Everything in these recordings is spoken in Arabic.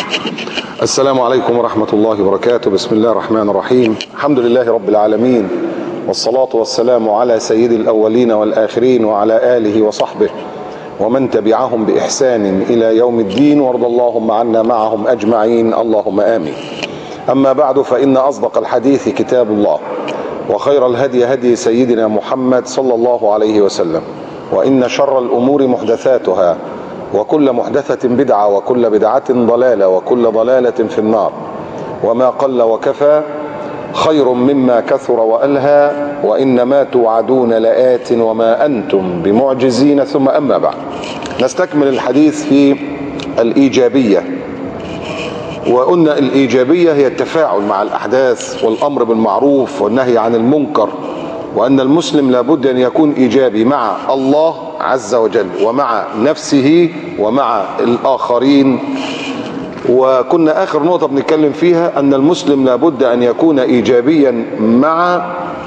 السلام عليكم ورحمة الله وبركاته. بسم الله الرحمن الرحيم. الحمد لله رب العالمين، والصلاة والسلام على سيد الأولين والآخرين وعلى آله وصحبه ومن تبعهم بإحسان إلى يوم الدين، وارض اللهم عنا معهم أجمعين، اللهم آمين. أما بعد، فإن أصدق الحديث كتاب الله، وخير الهدي هدي سيدنا محمد صلى الله عليه وسلم، وإن شر الأمور محدثاتها، وكل محدثة بدعة، وكل بدعة ضلالة، وكل ضلالة في النار. وما قل وكفى خير مما كثر وألهى، وإنما توعدون لآت وما أنتم بمعجزين. ثم أما بعد، نستكمل الحديث في الإيجابية. وقلنا الإيجابية هي التفاعل مع الأحداث والأمر بالمعروف والنهي عن المنكر، وأن المسلم لابد أن يكون إيجابي مع الله عز وجل ومع نفسه ومع الآخرين. وكنا آخر نقطة بنتكلم فيها أن المسلم لابد أن يكون إيجابيا مع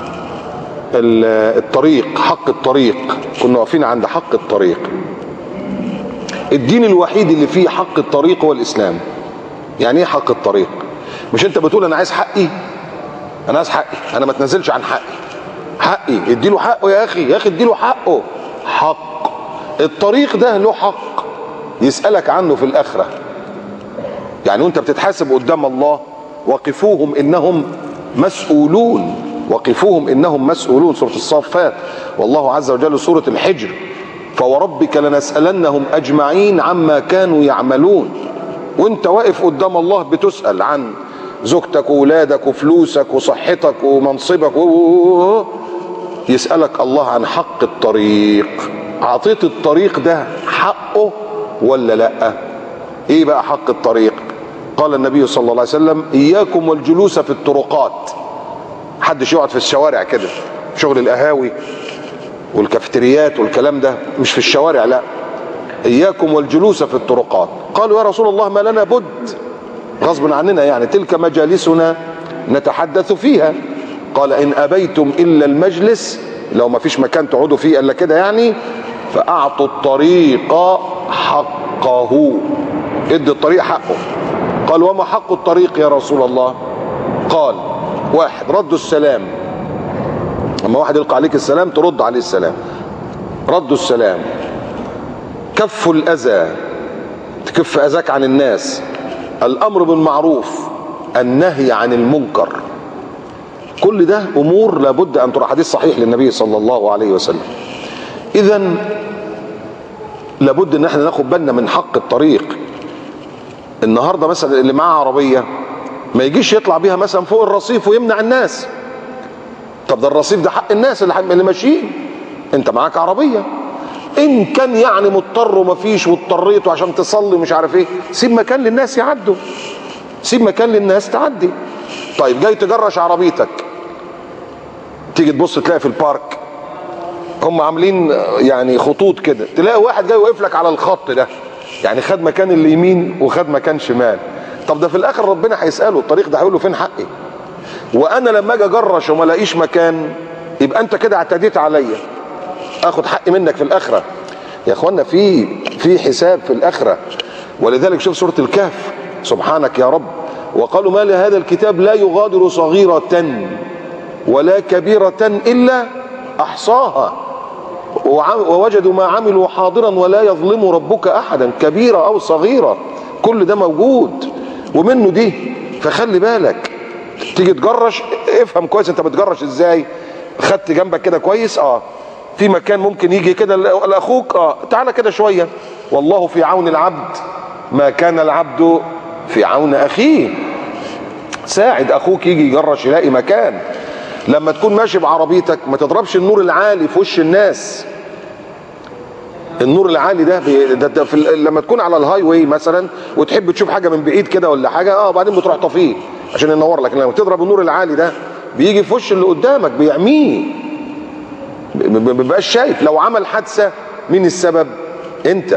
الطريق، حق الطريق. كنا واقفين عند حق الطريق. الدين الوحيد اللي فيه حق الطريق هو الإسلام. يعني ايه حق الطريق؟ مش انت بتقول انا عايز حقي، انا عايز حقي، انا ما اتنازلش عن حقي، اديله حقه يا اخي، يا اخي اديله حقه. حق الطريق ده له حق يسألك عنه في الآخرة. يعني وانت بتتحاسب قدام الله، وقفوهم انهم مسؤولون، وقفوهم انهم مسؤولون، سورة الصافات. والله عز وجل سورة الحجر: فوربك لنسألنهم اجمعين عما كانوا يعملون. وانت واقف قدام الله بتسأل عن زوجتك وولادك وفلوسك وصحتك ومنصبك يسألك الله عن حق الطريق. عطيت الطريق ده حقه ولا لا؟ ايه بقى حق الطريق؟ قال النبي صلى الله عليه وسلم: اياكم والجلوس في الطرقات. محدش يقعد في الشوارع كده، شغل القهاوي والكافتريات والكلام ده مش في الشوارع، لا، اياكم والجلوس في الطرقات. قالوا يا رسول الله ما لنا بد، غصب عننا يعني، تلك مجالسنا نتحدث فيها. قال: ان ابيتم الا المجلس، لو ما فيش مكان تقعدوا فيه الا كده يعني، فاعطوا الطريق حقه، ادي الطريق حقه. قال: وما حق الطريق يا رسول الله؟ قال: واحد، رد السلام. لما واحد يلقى عليك السلام ترد عليه السلام، رد السلام. كف الأذى، تكف أذاك عن الناس. الأمر بالمعروف، النهي عن المنكر. كل ده أمور لابد أن ترى. حديث صحيح للنبي صلى الله عليه وسلم. إذن لابد أن احنا ناخد بالنا من حق الطريق. النهاردة مثلا اللي معاه عربية ما يجيش يطلع بيها مثلا فوق الرصيف ويمنع الناس. طب ده الرصيف ده حق الناس اللي ماشيين. انت معاك عربية، ان كان يعني مضطر ومفيش واضطريت عشان تصلي مش عارف ايه، سيب مكان للناس يعدوا، سيب مكان للناس تعدي. طيب جاي تجرش عربيتك، تيجي تبص تلاقي في البارك هم عاملين يعني خطوط كده، تلاقي واحد جاي واقف لك على الخط ده، يعني خد مكان اللي يمين وخد مكان شمال. طب ده في الاخر ربنا هيساله الطريق ده، هيقول له فين حقي؟ وانا لما اجي اجرش وما الاقيش مكان، يبقى انت كده اعتديت عليا، اخد حقي منك في الاخره. يا اخوانا في حساب في الاخره. ولذلك شوف سوره الكهف: سبحانك يا رب، وقالوا ما لهذا الكتاب لا يغادر صغيرة ولا كبيرة الا احصاها ووجدوا ما عملوا حاضرا ولا يظلم ربك احدا. كبيرة او صغيرة كل ده موجود ومنه دي. فخلي بالك، تيجي تجرش افهم كويس انت بتجرش ازاي. خدت جنبك كده كويس، في مكان ممكن يجي كده لاخوك، تعالى كده شويه. والله في عون العبد ما كان العبد في عون اخيه. ساعد اخوك يجي يجرش يلاقي مكان. لما تكون ماشي بعربيتك ما تضربش النور العالي في وش الناس. النور العالي ده لما تكون على الهاي واي مثلا وتحب تشوف حاجه من بعيد كده ولا حاجه، بعدين بتروح طفيه عشان ينور لك. لما تضرب النور العالي ده بيجي في وش اللي قدامك، بيعميه، ما بيبقاش شايف. لو عمل حادثه مين السبب؟ انت.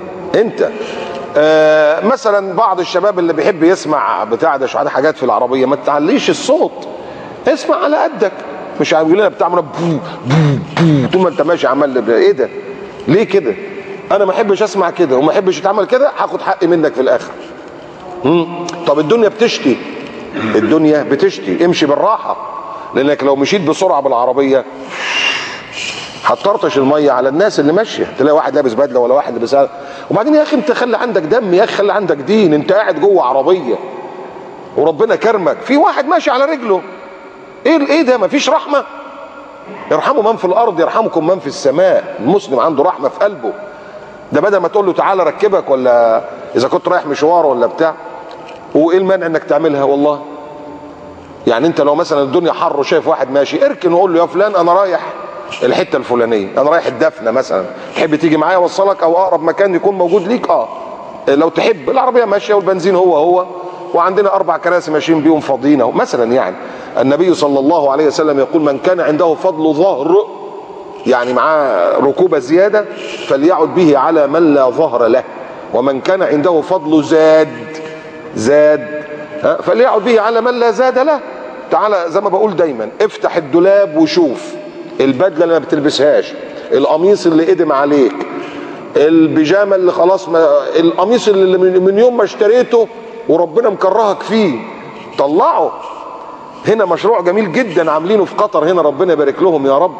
مثلا بعض الشباب اللي بيحب يسمع بتاع ده حاجات في العربيه، ما تعليش الصوت، اسمع على قدك. مش هيقول لنا بتاع بو بو طول ما انت ماشي عمال ايه ده؟ ليه كده؟ انا ما احبش اسمع كده وما احبش اتعمل كده، هاخد حقي منك في الاخر. طب الدنيا بتشتي، الدنيا بتشتي، امشي بالراحه، لانك لو مشيت بسرعه بالعربيه هتطرطش الميه على الناس اللي ماشيه، تلاقي واحد لابس بدله ولا واحد لابس. وبعدين يا اخي انت خلي عندك دم يا اخي، خلي عندك دين، انت قاعد جوه عربيه وربنا كرمك في واحد ماشي على رجله، ايه ده؟ مفيش رحمه؟ يرحموا من في الارض يرحمكم من في السماء. المسلم عنده رحمه في قلبه، ده بدل ما تقول له تعالى ركبك ولا اذا كنت رايح مشوار ولا بتاع، وايه المانع انك تعملها؟ والله يعني انت لو مثلا الدنيا حر وشايف واحد ماشي، اركن وقول له يا فلان انا رايح الحته الفلانيه، انا رايح الدفنه مثلا، تحب تيجي معايا اوصلك؟ او اقرب مكان يكون موجود ليك لو تحب. العربيه ماشيه والبنزين هو وعندنا 4 كراسي ماشيين بيهم فاضيين اهو مثلا. يعني النبي صلى الله عليه وسلم يقول من كان عنده فضل ظهر، يعني معاه ركوبه زياده، فليعد به على من لا ظهر له، ومن كان عنده فضل زاد فليعد به على من لا زاد له. تعالى زي ما بقول دايما، افتح الدولاب وشوف البدله اللي ما بتلبسهاش، القميص اللي قدم عليك، البيجامه اللي خلاص القميص اللي من يوم ما اشتريته وربنا مكرهك فيه، طلعه. هنا مشروع جميل جدا عاملينه في قطر هنا، ربنا يبارك لهم يا رب.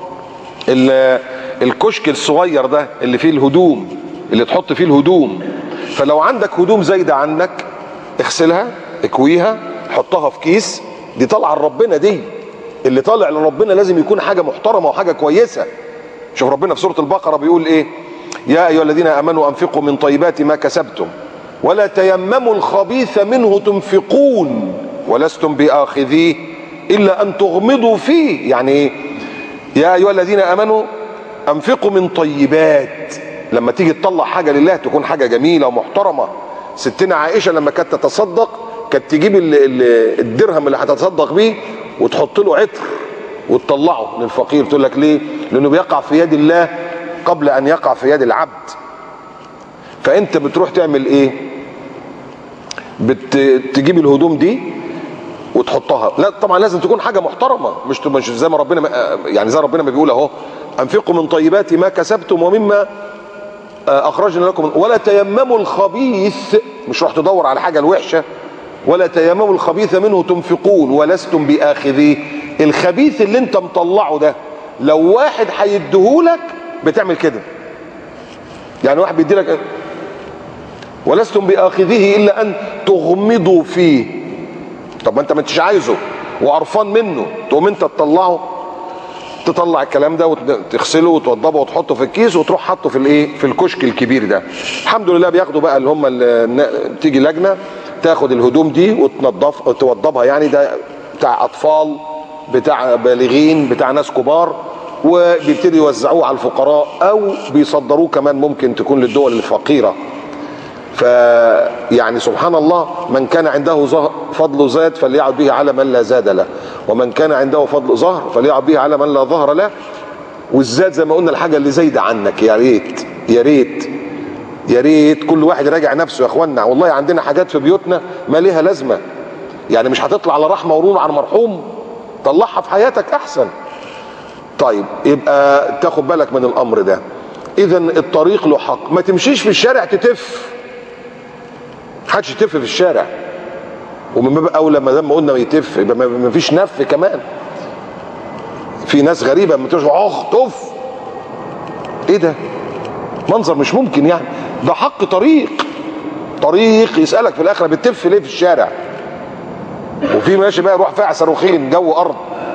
الكشك الصغير ده اللي فيه الهدوم، اللي تحط فيه الهدوم، فلو عندك هدوم زايده عنك اغسلها، اكويها، حطها في كيس، دي طالعه لربنا، دي اللي طالع لربنا لازم يكون حاجه محترمه وحاجه كويسه. شوف ربنا في سوره البقره بيقول ايه؟ يا ايها الذين امنوا انفقوا من طيبات ما كسبتم ولا تيمموا الخبيث منه تنفقون ولستم باخذيه الا ان تغمضوا فيه. يعني ايه؟ يا ايها الذين امنوا انفقوا من طيبات، لما تيجي تطلع حاجه لله تكون حاجه جميله ومحترمه. ستنا عائشه لما كانت تتصدق كانت تجيب الدرهم اللي هتتصدق بيه وتحط له عطر وتطلعه للفقير. تقول لك ليه؟ لانه بيقع في يد الله قبل ان يقع في يد العبد. فانت بتروح تعمل ايه؟ بتجيب الهدوم دي وتحطها، لا طبعا لازم تكون حاجه محترمه، مش زي ما ربنا يعني زي ربنا ما بيقول اهو، انفقوا من طيبات ما كسبتم ومما اخرجنا لكم ولا تيمموا الخبيث، مش روح تدور على حاجه الوحشه، ولا تيمموا الخبيث منه تنفقون ولستم باخذيه. الخبيث اللي انت مطلعه ده لو واحد هيديهولك بتعمل كده، يعني واحد بيديلك ولستم باخذيه الا ان تغمضوا فيه. طب ما انت ما انتش عايزه وقرفان منه، تقوم انت تطلع الكلام ده وتغسله وتوضبه وتحطه في الكيس وتروح حاطه في الايه؟ في الكشك الكبير ده. الحمد لله بياخدوا بقى اللي هم تيجي لجنه تاخد الهدوم دي وتوضبها، يعني ده بتاع اطفال، بتاع بالغين، بتاع ناس كبار، وبيبتدي يوزعوه على الفقراء او بيصدروه كمان، ممكن تكون للدول الفقيره. فيعني سبحان الله، من كان عنده فضل زاد فليعد به على من لا زاد له، ومن كان عنده فضل ظهر فليعد به على من لا ظهر له. والزاد زي ما قلنا الحاجه اللي زايده عنك، يا ريت يا ريت يا ريت كل واحد يراجع نفسه يا اخوانا. والله عندنا حاجات في بيوتنا ما ليها لازمه، يعني مش هتطلع على رحمه ونور على مرحوم، طلعها في حياتك احسن. طيب يبقى تاخد بالك من الامر ده. اذا الطريق له حق، ما تمشيش في الشارع تتف، محدش يتف في الشارع، ومن باب اولى ما دام قلنا يتف يبقى ما فيش نف كمان. في ناس غريبه لما تقول طف، ايه ده؟ منظر مش ممكن يعني. ده حق طريق يسالك في الاخره بتتف ليه في الشارع؟ وفي ماشي بقى يروح فاع صاروخين جو ارض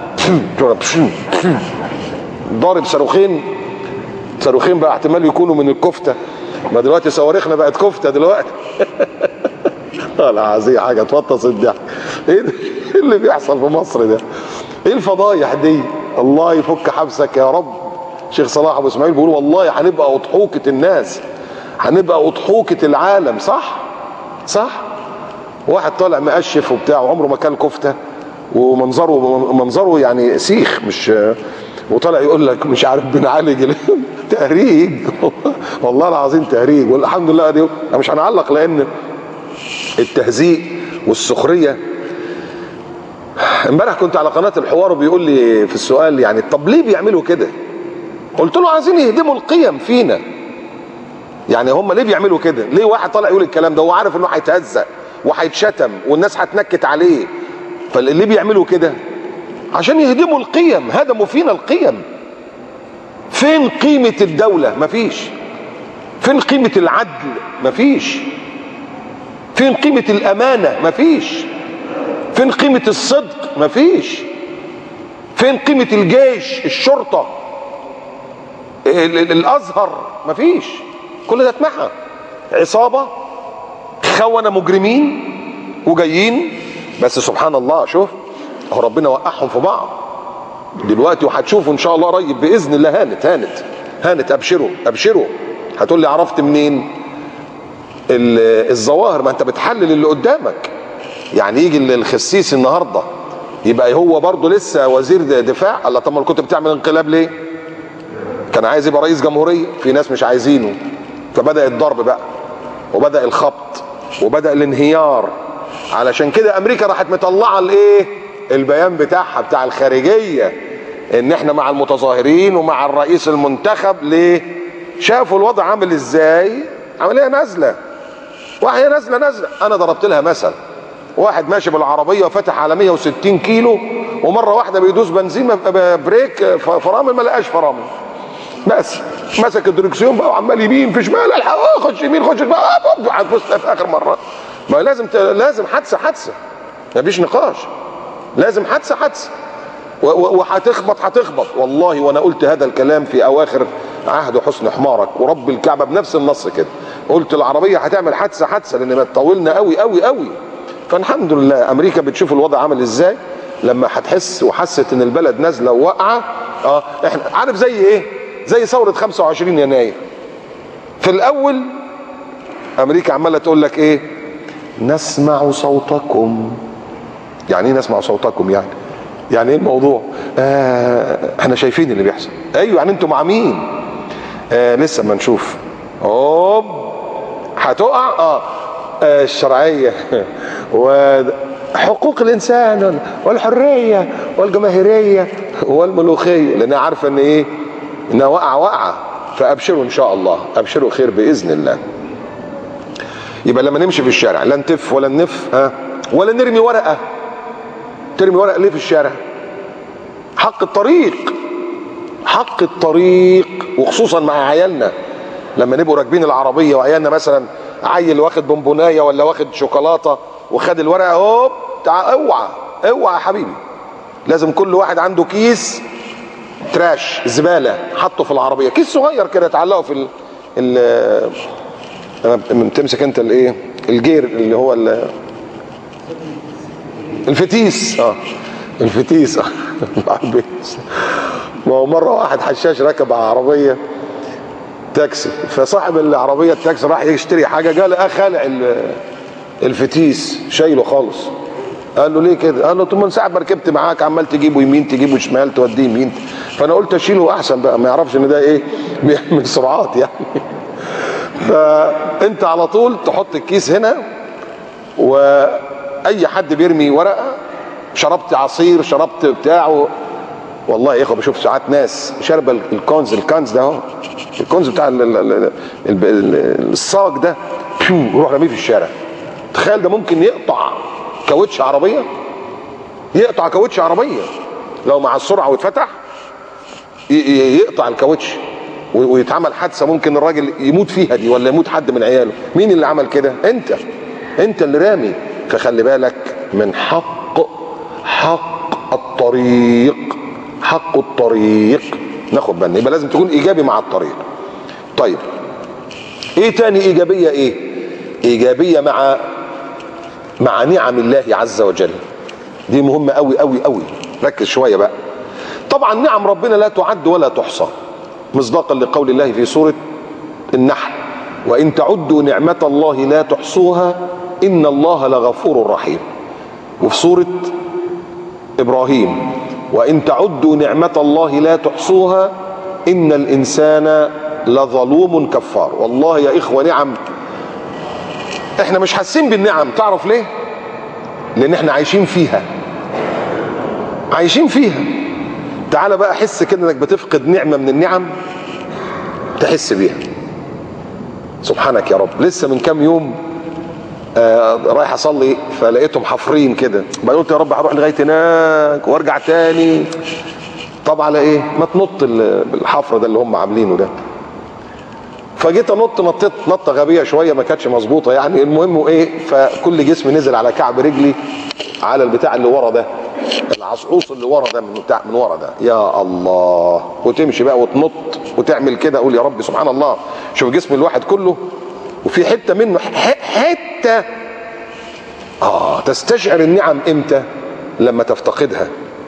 ضارب صاروخين بقى احتمال يكونوا من الكفته، ما دلوقتي صواريخنا بقت كفته دلوقتي. العظيم حاجه توطس الضحك. ايه اللي بيحصل في مصر ده؟ ايه الفضايح دي؟ الله يفك حبسك يا رب. شيخ صلاح ابو اسماعيل بيقول والله هنبقى اضحوكه الناس، هنبقى اضحوكه العالم. صح. واحد طالع مقشف وبتاع وعمره ما كان كفته ومنظره يعني سيخ، مش وطالع يقول لك مش عارف بنعالج تهريج. والله العظيم تهريج. والحمد لله دي مش هنعلق، لان التهزيء والسخريه. امبارح كنت على قناه الحوار وبيقول لي في السؤال يعني طب ليه بيعملوا كده؟ قلت له عايزين يهدموا القيم فينا. يعني هم ليه بيعملوا كده؟ ليه واحد طالع يقول الكلام ده وهو عارف انه هيتهزق وهيتشتم والناس هتنكت عليه. فاللي بيعملوا كده عشان يهدموا القيم، هدموا فينا القيم. فين قيمة الدولة؟ مفيش. فين قيمة العدل؟ مفيش. فين قيمة الأمانة؟ مفيش. فين قيمة الصدق؟ مفيش. فين قيمة الجيش، الشرطة، الأزهر؟ مفيش. كل ده اتمحى. عصابة خونة مجرمين وجايين. بس سبحان الله، شوف اهو ربنا وقعهم في بعض دلوقتي، وهتشوفوا ان شاء الله قريب باذن الله. هانت ابشروا ابشروا. هتقول لي عرفت منين؟ الظواهر، ما انت بتحلل اللي قدامك. يعني يجي الخسيس النهارده يبقى هو برضه لسه وزير دفاع؟ الله، طب ما كنت بتعمل انقلاب ليه؟ كان عايز يبقى رئيس جمهوريه، في ناس مش عايزينه، فبدأ الضرب بقى، وبدأ الخبط، وبدأ الانهيار. علشان كده امريكا راحت مطلعه الايه؟ البيان بتاعها بتاع الخارجيه، ان احنا مع المتظاهرين ومع الرئيس المنتخب. ليه؟ شافوا الوضع عامل ازاي؟ عمليه نازله، وهي نازله. انا ضربت لها مثل، واحد ماشي بالعربيه وفتح على 160 كيلو، ومره واحده بيدوس بنزين بريك فرامل، ما لقاش فرامل، بس مسك الدركسيون بقى وعمال يمين في شمال، الحق خش يمين خش شمال، هتبص في اخر مره. ما لازم حادثه، مفيش نقاش، لازم حادثه وهتخبط. والله وانا قلت هذا الكلام في اواخر عهد حسن حمارك ورب الكعبه بنفس النص كده، قلت العربيه هتعمل حادثه لان ما طولنا قوي. فالحمد لله امريكا بتشوف الوضع عامل ازاي لما هتحس وحست ان البلد نازله وواقعه. احنا عارف زي ايه؟ زي ثوره 25 يناير. في الاول امريكا عماله تقول لك ايه؟ نسمع صوتكم. يعني ايه نسمع صوتكم؟ يعني ايه الموضوع؟ احنا شايفين اللي بيحصل. ايوه، يعني انتوا مع مين؟ لسه ما نشوف. هتقع. الشرعيه وحقوق الانسان والحريه والجماهيريه والملوخيه، لانها عارفه ان ايه؟ انها واقعه. فابشروا ان شاء الله، ابشروا خير باذن الله. يبقى لما نمشي في الشارع لا نتف ولا ننف، ولا نرمي ورقه. ترمي ورقه ليه في الشارع؟ حق الطريق، وخصوصا مع عيالنا. لما نبقوا راكبين العربيه وعيالنا مثلا عيل واخد بونبونايه ولا واخد شوكولاته وخد الورقه، اوعى يا حبيبي. لازم كل واحد عنده كيس تراش، زباله، حطه في العربيه، كيس صغير كده تعلقه في تمسك انت الايه؟ الجير اللي هو الفتيس. الفتيس. ما هو مره واحد حشاش ركب على عربيه تاكسي، فصاحب العربيه التاكسي راح يشتري حاجه، قال خالع الفتيس شايله خالص. قال له ليه كده؟ قال له طول ما ساعه ما ركبت معاك عمال تجيبه يمين تجيبه شمال توديه يمين، فانا قلت اشيله احسن بقى ما يعرفش ان ده ايه؟ بيعمل سرعات يعني. فانت على طول تحط الكيس هنا، واي حد بيرمي ورقه، شربت عصير، شربت بتاعه. والله يا اخوه بشوف ساعات ناس شاربه الكنز ده اهو، الكنز بتاع الصاج ده، يروح رميه في الشارع. تخيل ده ممكن يقطع كاوتش عربيه، لو مع السرعه واتفتح يقطع الكاوتش ويتعمل حادثه، ممكن الراجل يموت فيها دي ولا يموت حد من عياله. مين اللي عمل كده؟ انت اللي رامي. فخلي بالك من حق الطريق، ناخد بالنا. يبقى لازم تكون ايجابي مع الطريق. طيب ايه تاني ايجابيه؟ ايجابيه مع نعم الله عز وجل. دي مهمه قوي. ركز شويه بقى. طبعا نعم ربنا لا تعد ولا تحصى، مصداقا لقول الله في سوره النحل: وان تعدوا نعمه الله لا تحصوها ان الله لغفور رحيم. وفي سوره ابراهيم: وان تعدوا نعمه الله لا تحصوها ان الانسان لظلوم كفار. والله يا اخوه نعم احنا مش حاسين بالنعم. تعرف ليه؟ لان احنا عايشين فيها. تعال بقى حس كده انك بتفقد نعمه من النعم، تحس بيها. سبحانك يا رب. لسه من كام يوم رايح اصلي فلقيتهم حفرين كده، بعدين قلت يا رب هروح لغايه هناك وارجع تاني. طب على ايه؟ ما تنط الحفره ده اللي هم عاملينه ده. فجيت انط، نطيت نطه غبيه شويه ما كانتش مظبوطه يعني، المهم وايه، فكل جسمي نزل على كعب رجلي على البتاع اللي ورا ده، العصعوص اللي ورا ده، من ورا ده. يا الله. وتمشي بقى وتنط وتعمل كده، اقول يا رب سبحان الله، شوف جسم الواحد كله وفي حته منه حته. تستشعر النعم امتى؟ لما تفتقدها.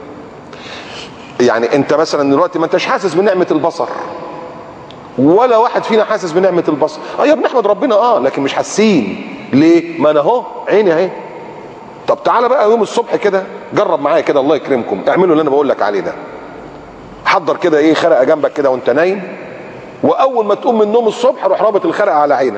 يعني انت مثلا دلوقتي ما انتش حاسس بنعمه البصر، ولا واحد فينا حاسس بنعمه البصر. يا بنحمد ربنا لكن مش حاسين. ليه؟ ما انا اهو عيني اهي. طب تعالى بقى يوم الصبح كده، جرب معايا كده، الله يكرمكم، اعملوا اللي انا بقول لك عليه ده. حضر كده ايه خرقه جنبك كده وانت نايم، واول ما تقوم من النوم الصبح روح رابط الخرقه على عينك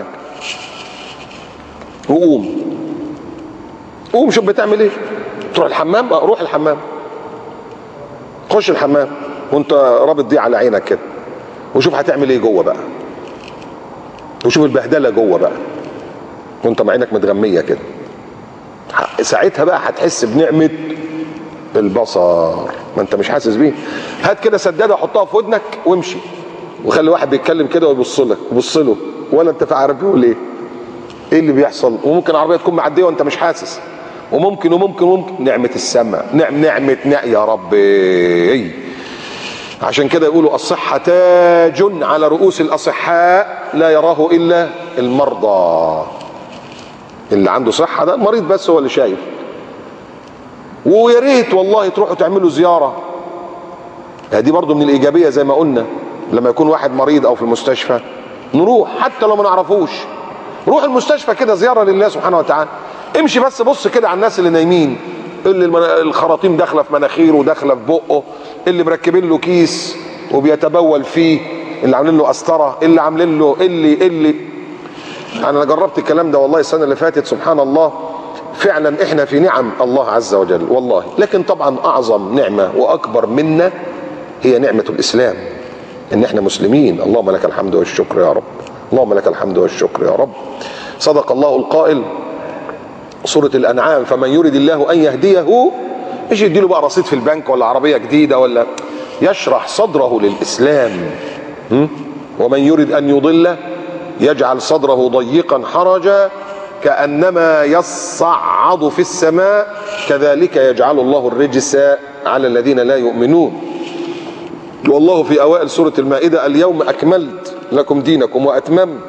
وقوم. قوم شوف بتعمل ايه. تروح الحمام، روح الحمام، خش الحمام وانت رابط دي على عينك كده، وشوف هتعمل ايه جوه بقى، وشوف البهدله جوه بقى وانت مع عينك متغميه كده. ساعتها بقى هتحس بنعمه البصر، ما انت مش حاسس بيه. هات كده سداده حطها في ودنك وامشي، وخلي واحد بيتكلم كده ويبص لك، بص له ولا انت عارف بيقول ايه اللي بيحصل. وممكن عربيه تكون معديه وانت مش حاسس، وممكن نعمه السمع، نعمه يا ربي. عشان كده يقولوا الصحة تاج على رؤوس الأصحاء لا يراه إلا المرضى. اللي عنده صحة ده المريض بس هو اللي شايف. ويا ريت والله تروحوا تعملوا زيارة، دي برضو من الإيجابية زي ما قلنا. لما يكون واحد مريض أو في المستشفى نروح، حتى لو ما نعرفوش، روح المستشفى كده زيارة لله سبحانه وتعالى. امشي بس بص كده على الناس اللي نايمين، اللي الخراطيم داخله في مناخيره وداخله في بقه، اللي مركبين له كيس وبيتبول فيه، اللي عاملين له قسطره، اللي عاملين له اللي انا جربت الكلام ده والله السنه اللي فاتت. سبحان الله، فعلا احنا في نعم الله عز وجل والله. لكن طبعا اعظم نعمه واكبر منا هي نعمه الاسلام، ان احنا مسلمين. اللهم لك الحمد والشكر يا رب، اللهم لك الحمد والشكر يا رب. صدق الله القائل، سورة الأنعام، فمن يريد الله أن يهديه، مش يديله بقى رصيد في البنك ولا عربية جديدة، ولا يشرح صدره للإسلام. ومن يريد أن يضل يجعل صدره ضيقا حرجا كأنما يصعد في السماء كذلك يجعل الله الرجس على الذين لا يؤمنون. والله في أوائل سورة المائدة اليوم أكملت لكم دينكم وأتممت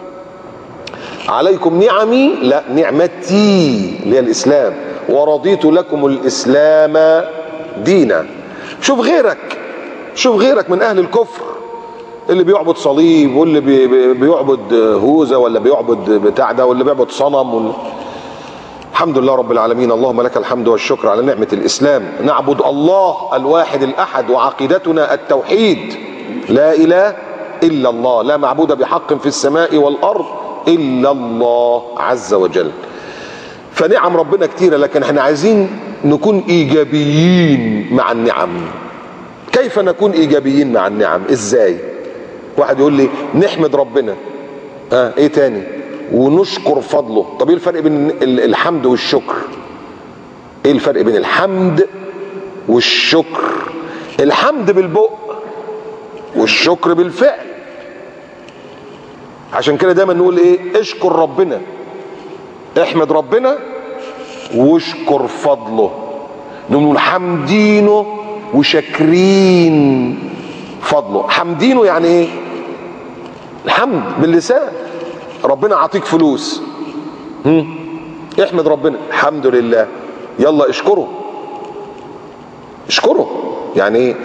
عليكم نعمي، لا نعمتي اللي هي الإسلام، ورضيت لكم الإسلام دينا. شوف غيرك من أهل الكفر اللي بيعبد صليب، واللي بيعبد هوذا، ولا بيعبد بتاع ده، واللي بيعبد صنم الحمد لله رب العالمين. اللهم لك الحمد والشكر على نعمة الإسلام. نعبد الله الواحد الأحد، وعقيدتنا التوحيد، لا إله إلا الله، لا معبود بحق في السماء والأرض إلا الله عز وجل. فنعم ربنا كتيرة، لكن احنا عايزين نكون إيجابيين مع النعم. كيف نكون إيجابيين مع النعم؟ إزاي؟ واحد يقول لي نحمد ربنا، إيه تاني؟ ونشكر فضله. طب إيه الفرق بين الحمد والشكر؟ إيه الفرق بين الحمد والشكر؟ الحمد بالبق والشكر بالفعل. عشان كده دايما نقول ايه؟ اشكر ربنا، احمد ربنا واشكر فضله. نقول حمدينه وشاكرين فضله. حمدينه يعني ايه؟ الحمد باللسان، ربنا عطيك فلوس، احمد ربنا الحمد لله، يلا اشكره. يعني ايه؟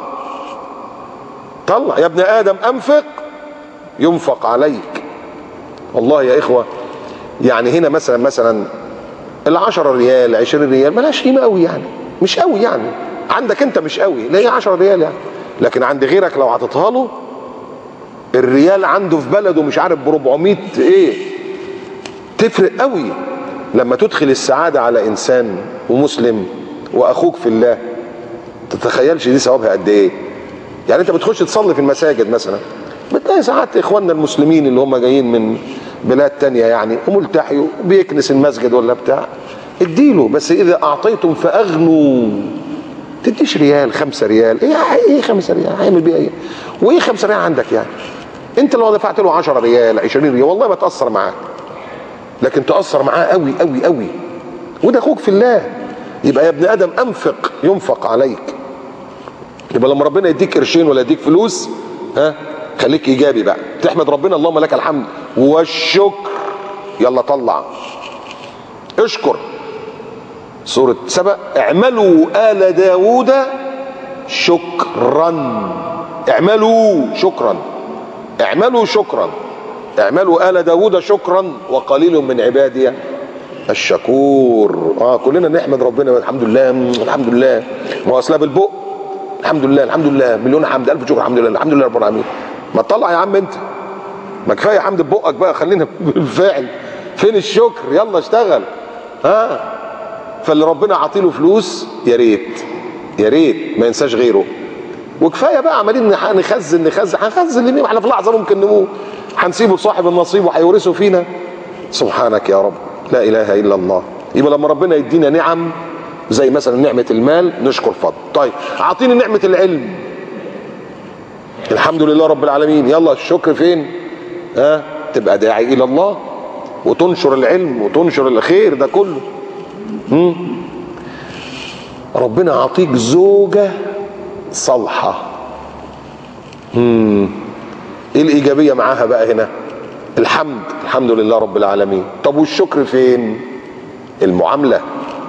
طلع يا ابن ادم انفق ينفق عليك. والله يا اخوه، يعني هنا مثلا ال10 ريال 20 ريال ملهاش قيمه قوي يعني، مش قوي يعني، عندك انت مش قوي، لا هي 10 ريال يعني، لكن عند غيرك لو عطيتها له الريال عنده في بلده مش عارف ب400 ايه، تفرق قوي. لما تدخل السعاده على انسان ومسلم واخوك في الله، تتخيلش دي ثوابها قد ايه. يعني انت بتخش تصلي في المساجد مثلا، بتلاقي ساعات اخواننا المسلمين اللي هم جايين بلاد تانية يعني وملتحي وبيكنس المسجد ولا بتاع، اديله. بس اذا اعطيتم فاغنوا. تديش ريال 5 ريال، ايه 5 ريال هيعمل بيها ايه؟ وايه 5 ريال عندك يعني؟ انت لو دفعت له 10 ريال 20 ريال والله ما تاثر معاه، لكن تاثر معاه قوي قوي قوي. وده اخوك في الله. يبقى يا ابن ادم انفق ينفق عليك. يبقى لما ربنا يديك قرشين ولا يديك فلوس، خليك ايجابي بقى، تحمد ربنا اللهم لك الحمد والشكر. يلا طلع اشكر. سورة سبأ، اعملوا آل داود شكرا. اعملوا شكرا، اعملوا شكرا، اعملوا آل داود شكرا وقليل من عبادي الشكور. كلنا نحمد ربنا الحمد لله الحمد لله. ما هو اصلها بالبق الحمد لله الحمد لله مليون حمد الف شكر الحمد لله الحمد لله رب العالمين. ما تطلع يا عم انت، ما كفايه حمد ببقك بقى، خلينا بالفعل. فين الشكر؟ يلا اشتغل. فاللي ربنا عاطيله فلوس يا ريت يا ريت ما ينساش غيره. وكفايه بقى عمالين نخزن هنخزن لمين؟ احنا في لحظه ممكن نموت، هنسيبه لصاحب النصيب وهيورثه فينا. سبحانك يا رب، لا اله الا الله. يبقى لما ربنا يدينا نعم زي مثلا نعمه المال نشكر فضل. طيب اعطيني نعمه العلم، الحمد لله رب العالمين. يلا الشكر فين؟ تبقى داعي الى الله وتنشر العلم وتنشر الخير ده كله. ربنا عطيك زوجة صالحة، ايه الإيجابية معاها بقى هنا؟ الحمد لله رب العالمين. طب والشكر فين؟ المعاملة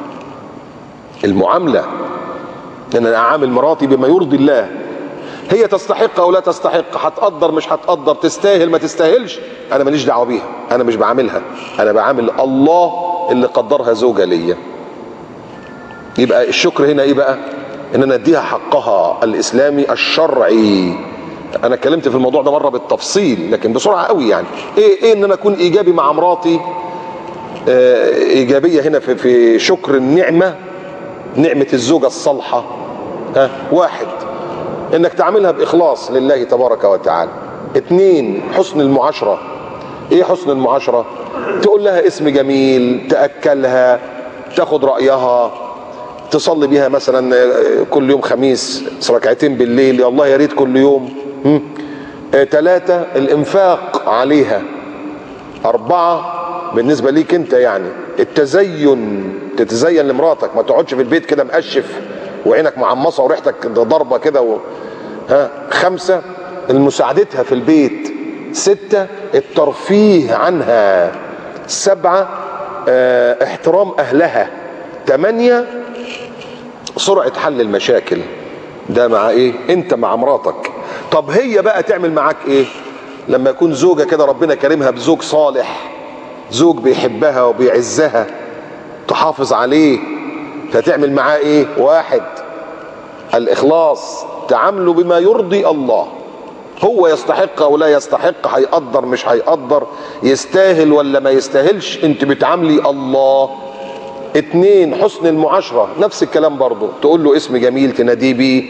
ان انا اعامل مراتي بما يرضي الله. هي تستحق او لا تستحق، هتقدر مش هتقدر، تستاهل ما تستاهلش، انا ماليش دعوه بيها، انا مش بعاملها، انا بعامل الله اللي قدرها زوجة ليا. يبقى الشكر هنا ايه بقى؟ ان انا اديها حقها الاسلامي الشرعي. انا اتكلمت في الموضوع ده مره بالتفصيل لكن بسرعه قوي يعني. ايه ان انا اكون ايجابي مع مراتي. ايجابيه هنا في شكر النعمه، نعمه الزوجه الصالحه. 1 انك تعملها باخلاص لله تبارك وتعالى. 2 حسن المعاشره. ايه حسن المعاشره؟ تقول لها اسم جميل، تاكلها، تاخد رايها، تصلي بيها مثلا كل يوم خميس 2 ركعتين بالليل، يا الله يا ريت كل يوم. 3 الانفاق عليها. 4 بالنسبه ليك انت يعني التزين، تتزين لمراتك، ما تقعدش في البيت كده مقشف وعينك معمصه وريحتك ضربه كده 5 مساعدتها في البيت. 6 الترفيه عنها. 7 احترام اهلها. 8 سرعة حل المشاكل. ده مع ايه؟ انت مع مراتك. طب هي بقى تعمل معاك ايه لما يكون زوجة كده ربنا كرمها بزوج صالح، زوج بيحبها وبيعزها، تحافظ عليه، فتعمل معاه ايه؟ 1 الاخلاص، تعامله بما يرضي الله. هو يستحق او لا يستحق، هيقدر مش هيقدر، يستاهل ولا ما يستاهلش، انت بتعاملي الله. 2 حسن المعاشرة، نفس الكلام برضو، تقول له اسم جميل تناديه بيه،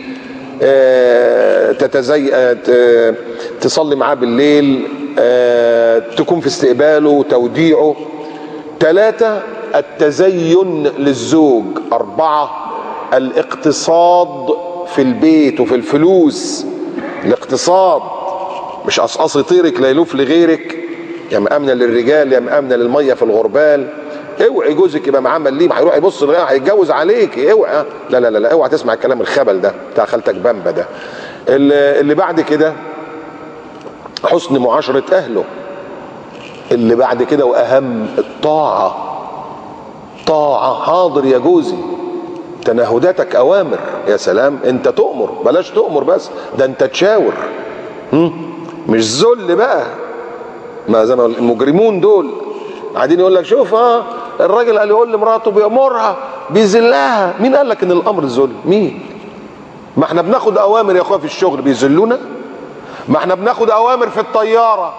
تصلي معاه بالليل، تكون في استقباله وتوديعه. 3 التزين للزوج. 4 الاقتصاد في البيت وفي الفلوس. الاقتصاد مش قصقصي طيرك لا يلوف لغيرك، يا مأمنة للرجال يا مأمنة للمية في الغربال. اوعي جوزك يبقى معاه مليم هيروح يبص هيتجوز عليك، اوعي. لا لا لا اوعي تسمع الكلام الخبل ده بتاع خالتك بامبا ده. اللي بعد كده حسن معاشرة اهله. اللي بعد كده واهم الطاعة. طاعة، حاضر يا جوزي، تنهداتك اوامر. يا سلام، انت تؤمر، بلاش تؤمر بس، ده انت تشاور. مش ذل بقى، ما زي ما المجرمون دول قاعدين يقول لك شوف الراجل قال يقول لمراته بيأمرها بيذلها. مين قال لك ان الامر ذل؟ مين؟ ما احنا بناخد اوامر يا اخويا في الشغل بيذلونا، ما احنا بناخد اوامر في الطياره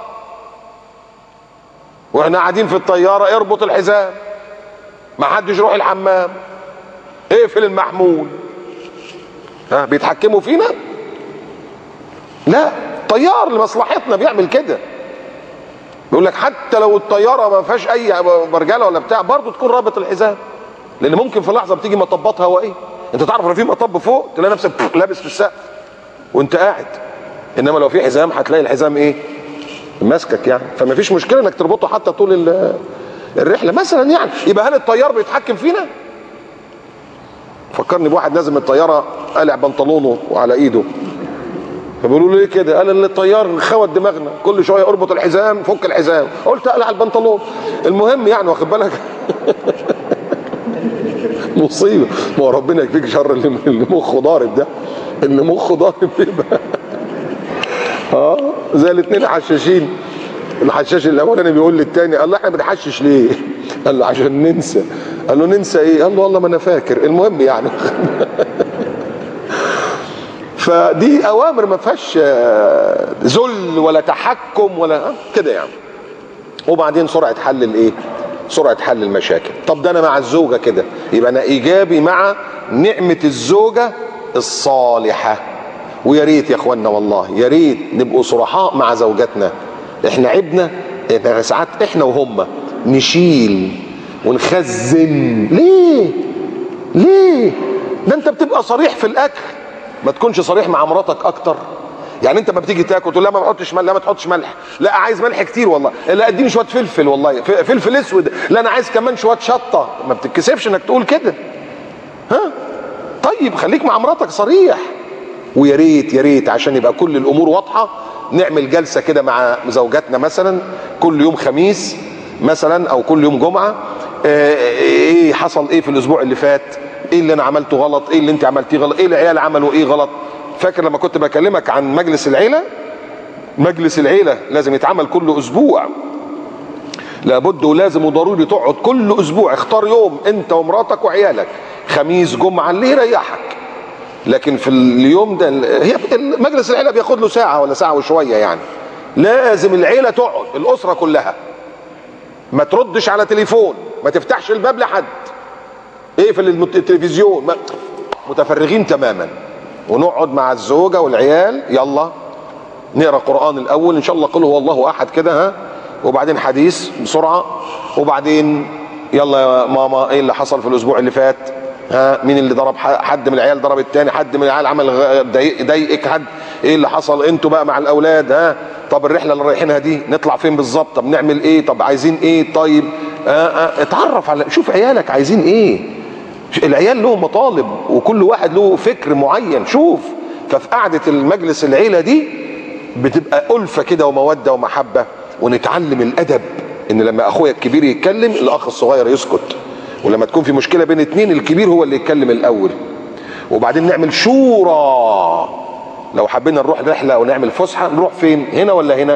واحنا قاعدين في الطياره اربط الحزام، ما حدش يروح الحمام، اقفل المحمول. بيتحكموا فينا؟ لا، طيار لمصلحتنا بيعمل كده. بيقول لك حتى لو الطياره ما فيهاش اي برجله ولا بتاع برضه تكون رابط الحزام، لان ممكن في لحظه بتيجي مطبات هوائيه. انت تعرف لو في مطب فوق تلاقي نفسك لابس في السقف وانت قاعد، انما لو في حزام هتلاقي الحزام ايه؟ ماسكك يعني. فما فيش مشكله انك تربطه حتى طول الرحله مثلا يعني. يبقى هل الطيار بيتحكم فينا؟ فكرني بواحد نازل من الطياره قلع بنطلونه وعلى ايده، فبيقولوا له ليه كده؟ قال ان الطيار خوت دماغنا، كل شويه اربط الحزام فك الحزام، قلت اقلع البنطلون. المهم يعني واخد بالك مصيبه. ما هو ربنا يكفيك شر اللي مخه ضارب ده، اللي مخه ضارب بيبقى زي الاثنين حشاشين. الحشاش الاولاني بيقول للثاني قال له احنا بنحشش ليه؟ قال له عشان ننسى. قال له ننسى ايه؟ قال له والله ما انا فاكر. المهم يعني فدي اوامر ما فيهاش ذل ولا تحكم ولا كده يعني. وبعدين سرعه حل الايه؟ سرعه حل المشاكل. طب ده انا مع الزوجه كده، يبقى انا ايجابي مع نعمه الزوجه الصالحه. ويا ريت يا اخوانا والله يا ريت نبقوا صرحاء مع زوجاتنا. احنا عيبنا احنا ساعات احنا وهم نشيل ونخزن. ليه؟ ده انت بتبقى صريح في الاكل، ما تكونش صريح مع مراتك اكتر. يعني انت ما بتيجي تاكل تقول لا ما بحطش ملح، لا ما تحطش ملح، لا عايز ملح كتير والله، لا اديني شويه فلفل والله فلفل اسود، لا انا عايز كمان شويه شطه. ما بتتكسفش انك تقول كده. طيب خليك مع مراتك صريح. ويا ريت يا ريت عشان يبقى كل الامور واضحه نعمل جلسه كده مع زوجاتنا مثلا كل يوم خميس مثلا او كل يوم جمعه. ايه حصل ايه في الاسبوع اللي فات؟ ايه اللي انا عملته غلط؟ ايه اللي انت عملتيه غلط؟ ايه العيال عملوا ايه غلط؟ فاكر لما كنت بكلمك عن مجلس العيله؟ مجلس العيله لازم يتعمل كل اسبوع، لابد ولازم وضروري تقعد كل اسبوع. اختار يوم انت ومراتك وعيالك، خميس جمعه اللي يريحك. لكن في اليوم ده هي مجلس العيله بياخد له ساعه ولا ساعه وشويه يعني. لازم العيله تقعد الاسره كلها، ما تردش على تليفون، ما تفتحش الباب لحد، اقفل التلفزيون، متفرغين تماما. ونقعد مع الزوجه والعيال، يلا نقرا قران الاول ان شاء الله، قل هو الله احد كده وبعدين حديث بسرعه، وبعدين يلا يا ماما ايه اللي حصل في الاسبوع اللي فات؟ مين اللي ضرب حد من العيال؟ ضرب التاني؟ حد من العيال عمل ضايقك؟ حد؟ ايه اللي حصل؟ انتوا بقى مع الاولاد طب الرحله اللي رايحينها دي نطلع فين بالظبط؟ طب نعمل ايه؟ طب عايزين ايه؟ طيب اتعرف على، شوف عيالك عايزين ايه. العيال لهم مطالب وكل واحد له فكر معين. شوف، ففي قعده المجلس العيله دي بتبقى ألفة كده وموده ومحبه. ونتعلم الادب، ان لما اخويا الكبير يتكلم الاخ الصغير يسكت، ولما تكون في مشكله بين اتنين الكبير هو اللي يتكلم الاول. وبعدين نعمل شورى، لو حبينا نروح رحله او نعمل فسحه نروح فين؟ هنا ولا هنا؟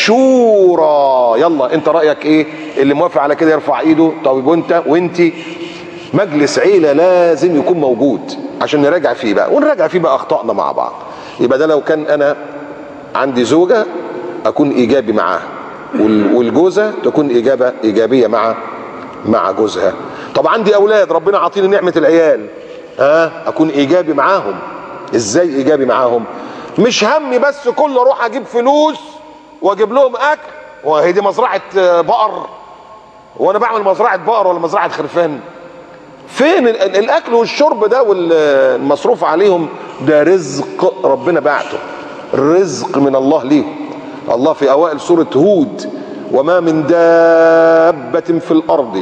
شورى، يلا انت رايك ايه؟ اللي موافق على كده يرفع ايده. طب وانت مجلس عيله لازم يكون موجود عشان نراجع فيه بقى، ونراجع فيه بقى اخطائنا مع بعض. يبقى ده لو كان انا عندي زوجه اكون ايجابي معاها، والجوزه تكون ايجابيه مع جوزها. طب عندي اولاد ربنا عاطيني نعمه العيال، اكون ايجابي معاهم. ازاي ايجابي معاهم؟ مش همي بس كل اروح اجيب فلوس واجيب لهم اكل، وهي دي مزرعه بقر؟ وانا بعمل مزرعه بقر ولا مزرعه خرفان؟ فين الاكل والشرب ده والمصروف عليهم؟ ده رزق ربنا بعته، رزق من الله ليهم. الله في اوائل سوره هود وما من دابة في الارض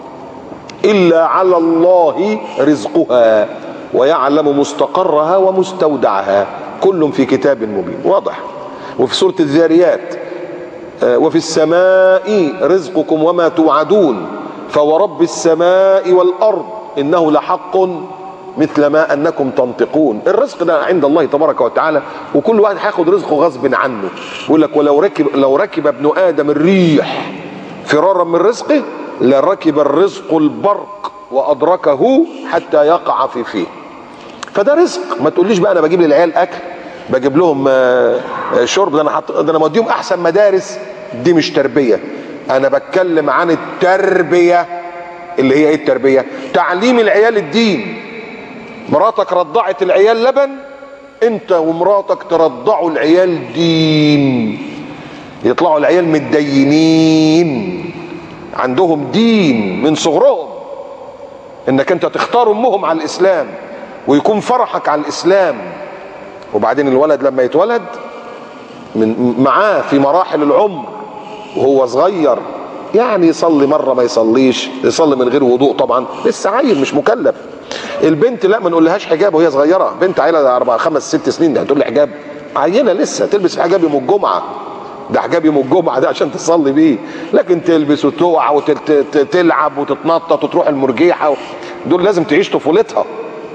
الا على الله رزقها ويعلم مستقرها ومستودعها كل في كتاب مبين. واضح. وفي سورة الذاريات وفي السماء رزقكم وما توعدون فورب السماء والارض انه لحق مثل ما انكم تنطقون. الرزق ده عند الله تبارك وتعالى، وكل واحد هياخد رزقه غصب عنه. يقول لك لو ركب ابن ادم الريح فرارا من رزقه لركب الرزق البرق وادركه حتى يقع في فيه. فده رزق. ما تقوليش بقى انا بجيب للعيال اكل، بجيب لهم شرب، ده انا موديهم احسن مدارس. دي مش تربيه، انا بتكلم عن التربيه. اللي هي ايه التربيه؟ تعليم العيال الدين. مراتك رضعت العيال لبن، انت ومراتك ترضعوا العيال دين. يطلعوا العيال متدينين، عندهم دين من صغرهم، انك انت تختار امهم على الاسلام ويكون فرحك على الاسلام. وبعدين الولد لما يتولد معاه في مراحل العمر وهو صغير، يعني يصلي مرة ما يصليش، يصلي من غير وضوء طبعا، لسه عيل مش مكلف. البنت لا، ما نقولهاش حجاب وهي صغيرة، بنت عيلة 4 5 6 سنين، ده هتقول لي حجاب؟ عينة لسه تلبس حجاب يوم الجمعة، ده حجاب يوم الجمعة ده عشان تصلي بيه، لكن تلبس وتقع وتلعب وتتنطط وتروح المرجيحة، دول لازم تعيش طفولتها.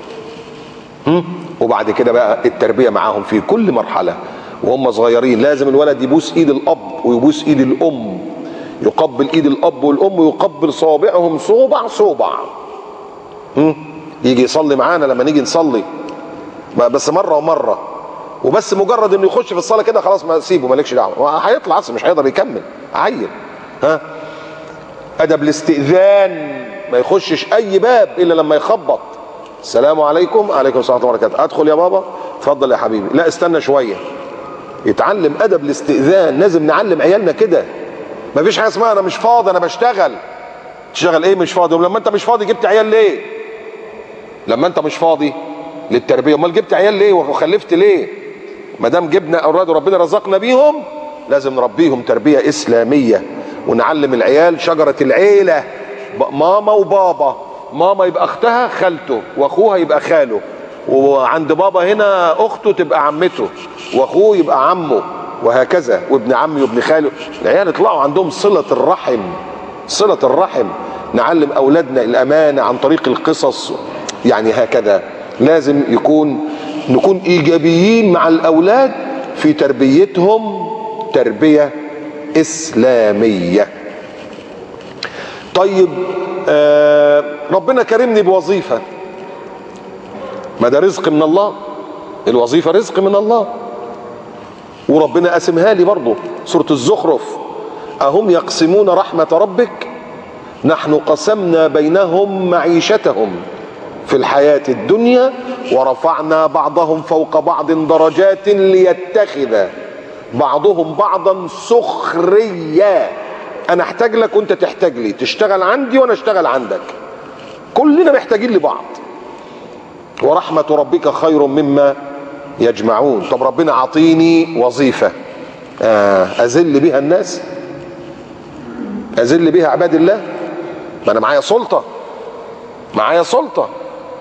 وبعد كده بقى التربية معاهم في كل مرحلة وهم صغيرين. لازم الولد يبوس ايد الاب ويبوس ايد الام، يقبل ايد الاب والام ويقبل صوابعهم صوبع صوبع. يجي يصلي معانا لما نيجي نصلي، بس مره ومره، وبس مجرد انه يخش في الصلاه كده خلاص ما سيبه، مالكش دعوه، هيطلع اصلا مش هيقدر يكمل عيل. ادب الاستئذان، ما يخشش اي باب الا لما يخبط، السلام عليكم. عليكم السلام ورحمه الله وبركاته. ادخل يا بابا؟ اتفضل يا حبيبي. لا استنى شويه، يتعلم ادب الاستئذان. لازم نعلم عيالنا كده. ما فيش حاجه اسمها انا مش فاضي انا بشتغل. تشتغل ايه مش فاضي؟ لما انت مش فاضي جبت عيال ليه؟ لما انت مش فاضي للتربيه، امال جبت عيال ليه وخلفت ليه؟ ما دام جبنا اولاد وربنا رزقنا بيهم لازم نربيهم تربيه اسلاميه، ونعلم العيال شجره العيله، ماما وبابا. ماما يبقى اختها خالته، واخوها يبقى خاله، وعند بابا هنا اخته تبقى عمته، واخوه يبقى عمه، وهكذا، وابن عمي وابن خاله. العيال يطلعوا عندهم صله الرحم، صله الرحم. نعلم اولادنا الامانه عن طريق القصص، يعني هكذا. لازم نكون ايجابيين مع الاولاد في تربيتهم تربيه اسلاميه. طيب ربنا كرمني بوظيفه، ما ده رزق من الله، الوظيفه رزق من الله، وربنا قسمها لي برضه. سوره الزخرف: اهم يقسمون رحمه ربك نحن قسمنا بينهم معيشتهم في الحياة الدنيا ورفعنا بعضهم فوق بعض درجات ليتخذ بعضهم بعضا سخريا. انا احتاج لك وانت تحتاج لي، تشتغل عندي وانا اشتغل عندك، كلنا محتاجين لبعض. ورحمة ربك خير مما يجمعون. طب ربنا عطيني وظيفة، اذل بها الناس؟ اذل بها عباد الله؟ ما انا معايا سلطة، معايا سلطة.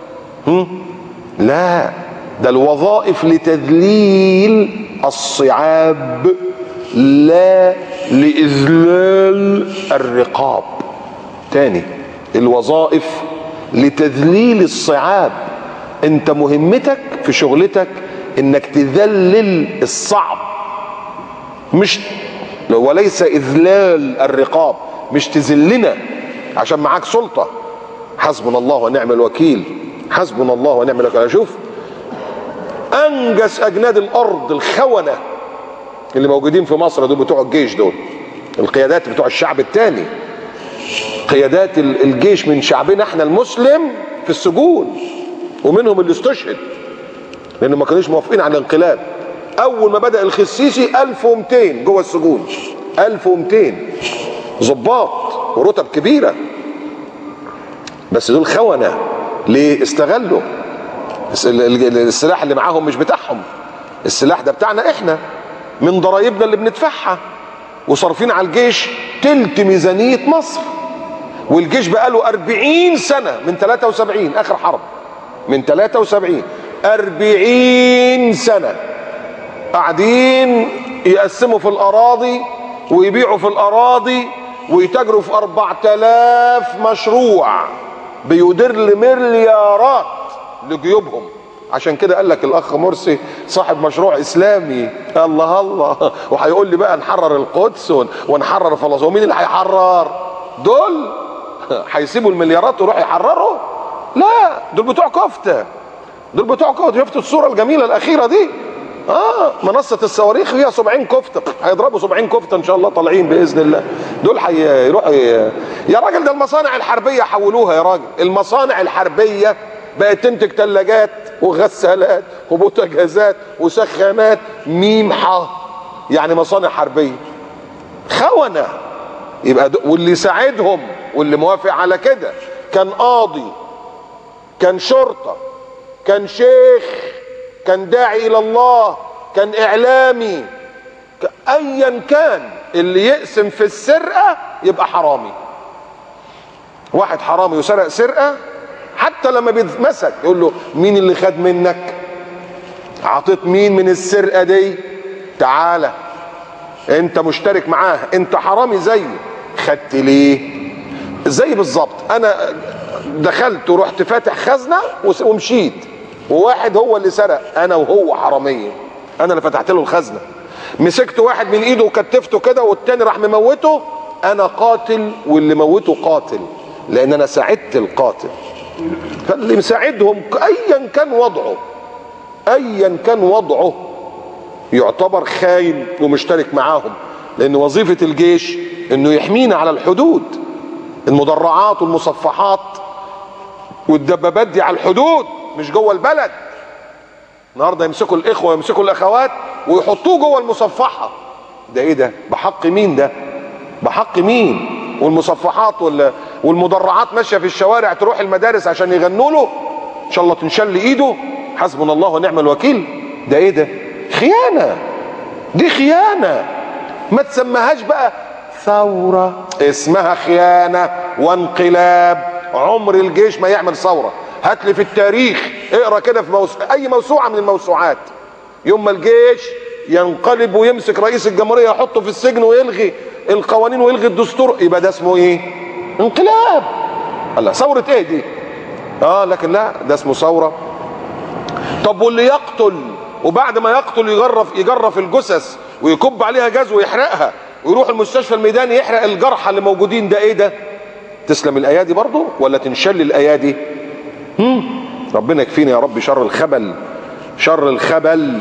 لا، ده الوظائف لتذليل الصعاب لا لإذلال الرقاب. تاني، الوظائف لتذليل الصعاب. انت مهمتك في شغلتك انك تذلل الصعب، مش وليس إذلال الرقاب، مش تذلنا عشان معاك سلطة. حسبنا الله ونعم الوكيل، حسبنا الله ونعم الوكيل. اشوف انجس اجناد الارض الخونة اللي موجودين في مصر، دول بتوع الجيش، دول القيادات بتوع الشعب الثاني، قيادات الجيش من شعبنا احنا المسلم في السجون، ومنهم اللي استشهد لانه ما كانوش موافقين على الانقلاب. اول ما بدأ الخسيسي 1200 جوه السجون، 1200 ضباط ورتب كبيرة، بس دول خونة. ليه؟ استغلوا السلاح اللي معاهم مش بتاعهم، السلاح ده بتاعنا احنا من ضرايبنا اللي بندفعها، وصارفين على الجيش تلت ميزانية مصر. والجيش بقاله 40 سنة من 73 اخر حرب، من 73 40 سنة قاعدين يقسموا في الاراضي ويبيعوا في الاراضي ويتاجروا في 4000 مشروع بيدر لمليارات لجيوبهم. عشان كده قال لك الاخ مرسي صاحب مشروع اسلامي، الله الله، وهيقول لي بقى نحرر القدس ونحرر فلسطين. ومين اللي هيحرر؟ دول هيسيبوا المليارات ويروحوا يحرروا؟ لا، دول بتوع كفته، دول بتوع كفته. شفت الصوره الجميله الاخيره دي؟ منصه الصواريخ فيها 70 كفته، هيضربوا 70 كفته ان شاء الله طالعين باذن الله. دول هيروحوا يا راجل، ده المصانع الحربيه حولوها يا راجل، المصانع الحربيه بقت تنتج ثلاجات وغسالات وبوتاجازات وسخانات، ميم ح، يعني مصانع حربيه. خونة. يبقى واللي ساعدهم واللي موافق على كده كان قاضي، كان شرطة، كان شيخ، كان داعي الى الله، كان اعلامي، ايا كان اللي يقسم في السرقة يبقى حرامي. واحد حرامي وسرق سرقة، حتى لما بيتمسك يقول له مين اللي خد منك؟ عطيت مين من السرقة دي؟ تعالى انت مشترك معاه، انت حرامي زيه، خدت ليه؟ زي بالظبط انا دخلت ورحت فاتح خزنة ومشيت، وواحد هو اللي سرق، انا وهو حرامية، انا اللي فتحت له الخزنة، مسكت واحد من ايده وكتفته كده والتاني راح مموته، انا قاتل واللي موته قاتل، لان انا ساعدت القاتل. فاللي مساعدهم ايا كان وضعه، ايا كان وضعه يعتبر خاين ومشترك معاهم، لان وظيفة الجيش انه يحمينا على الحدود. المدرعات والمصفحات والدبابات دي على الحدود مش جوه البلد. النهارده يمسكوا الاخوه ويمسكوا الاخوات ويحطوه جوه المصفحه، ده ايه ده؟ بحق مين ده؟ بحق مين؟ والمصفحات والمدرعات ماشيه في الشوارع تروح المدارس عشان يغنوا له، ان شاء الله تنشل ايده، حسبنا الله ونعم الوكيل. ده ايه ده؟ خيانه، دي خيانه. ما تسميهاش بقى ثوره، اسمها خيانه وانقلاب. عمر الجيش ما يعمل ثوره. هات لي في التاريخ، اقرا كده في اي موسوعه من الموسوعات، يوم ما الجيش ينقلب ويمسك رئيس الجمهوريه يحطه في السجن ويلغي القوانين ويلغي الدستور، يبقى ده اسمه ايه؟ انقلاب. الله، ثوره ايه دي؟ لكن لا، ده اسمه ثوره. طب واللي يقتل وبعد ما يقتل يجرف الجثث ويكب عليها جاز ويحرقها ويروح المستشفى الميداني يحرق الجرحى اللي موجودين، ده ايه ده؟ تسلم الايادي برضه ولا تنشل الايادي؟ ربنا يكفينا يا رب شر الخبل، شر الخبل،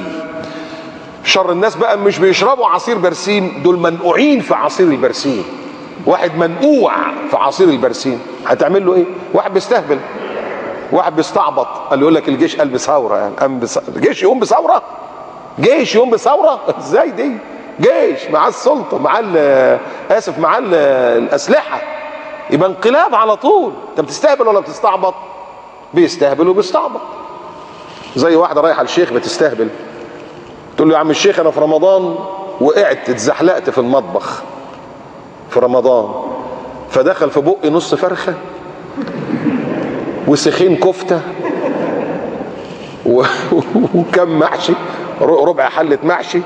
شر الناس بقى مش بيشربوا عصير برسيم، دول منقوعين في عصير البرسيم. واحد منقوع في عصير البرسيم، هتعمل له ايه؟ واحد بيستهبل، واحد بيستعبط، قال يقول لك الجيش قال بثوره، يعني الجيش يقوم بثوره؟ جيش يقوم بثوره؟ ازاي دي؟ جيش مع السلطه، مع اسف مع الاسلحه، يبقى انقلاب على طول. انت بتستهبل ولا بتستعبط؟ بيستهبل وبيستعبط. زي واحده رايحه للشيخ بتستهبل، تقول له يا عم الشيخ انا في رمضان وقعت اتزحلقت في المطبخ في رمضان، فدخل في بقي نص فرخه وسخين كفته وكم محشي، ربع حله محشي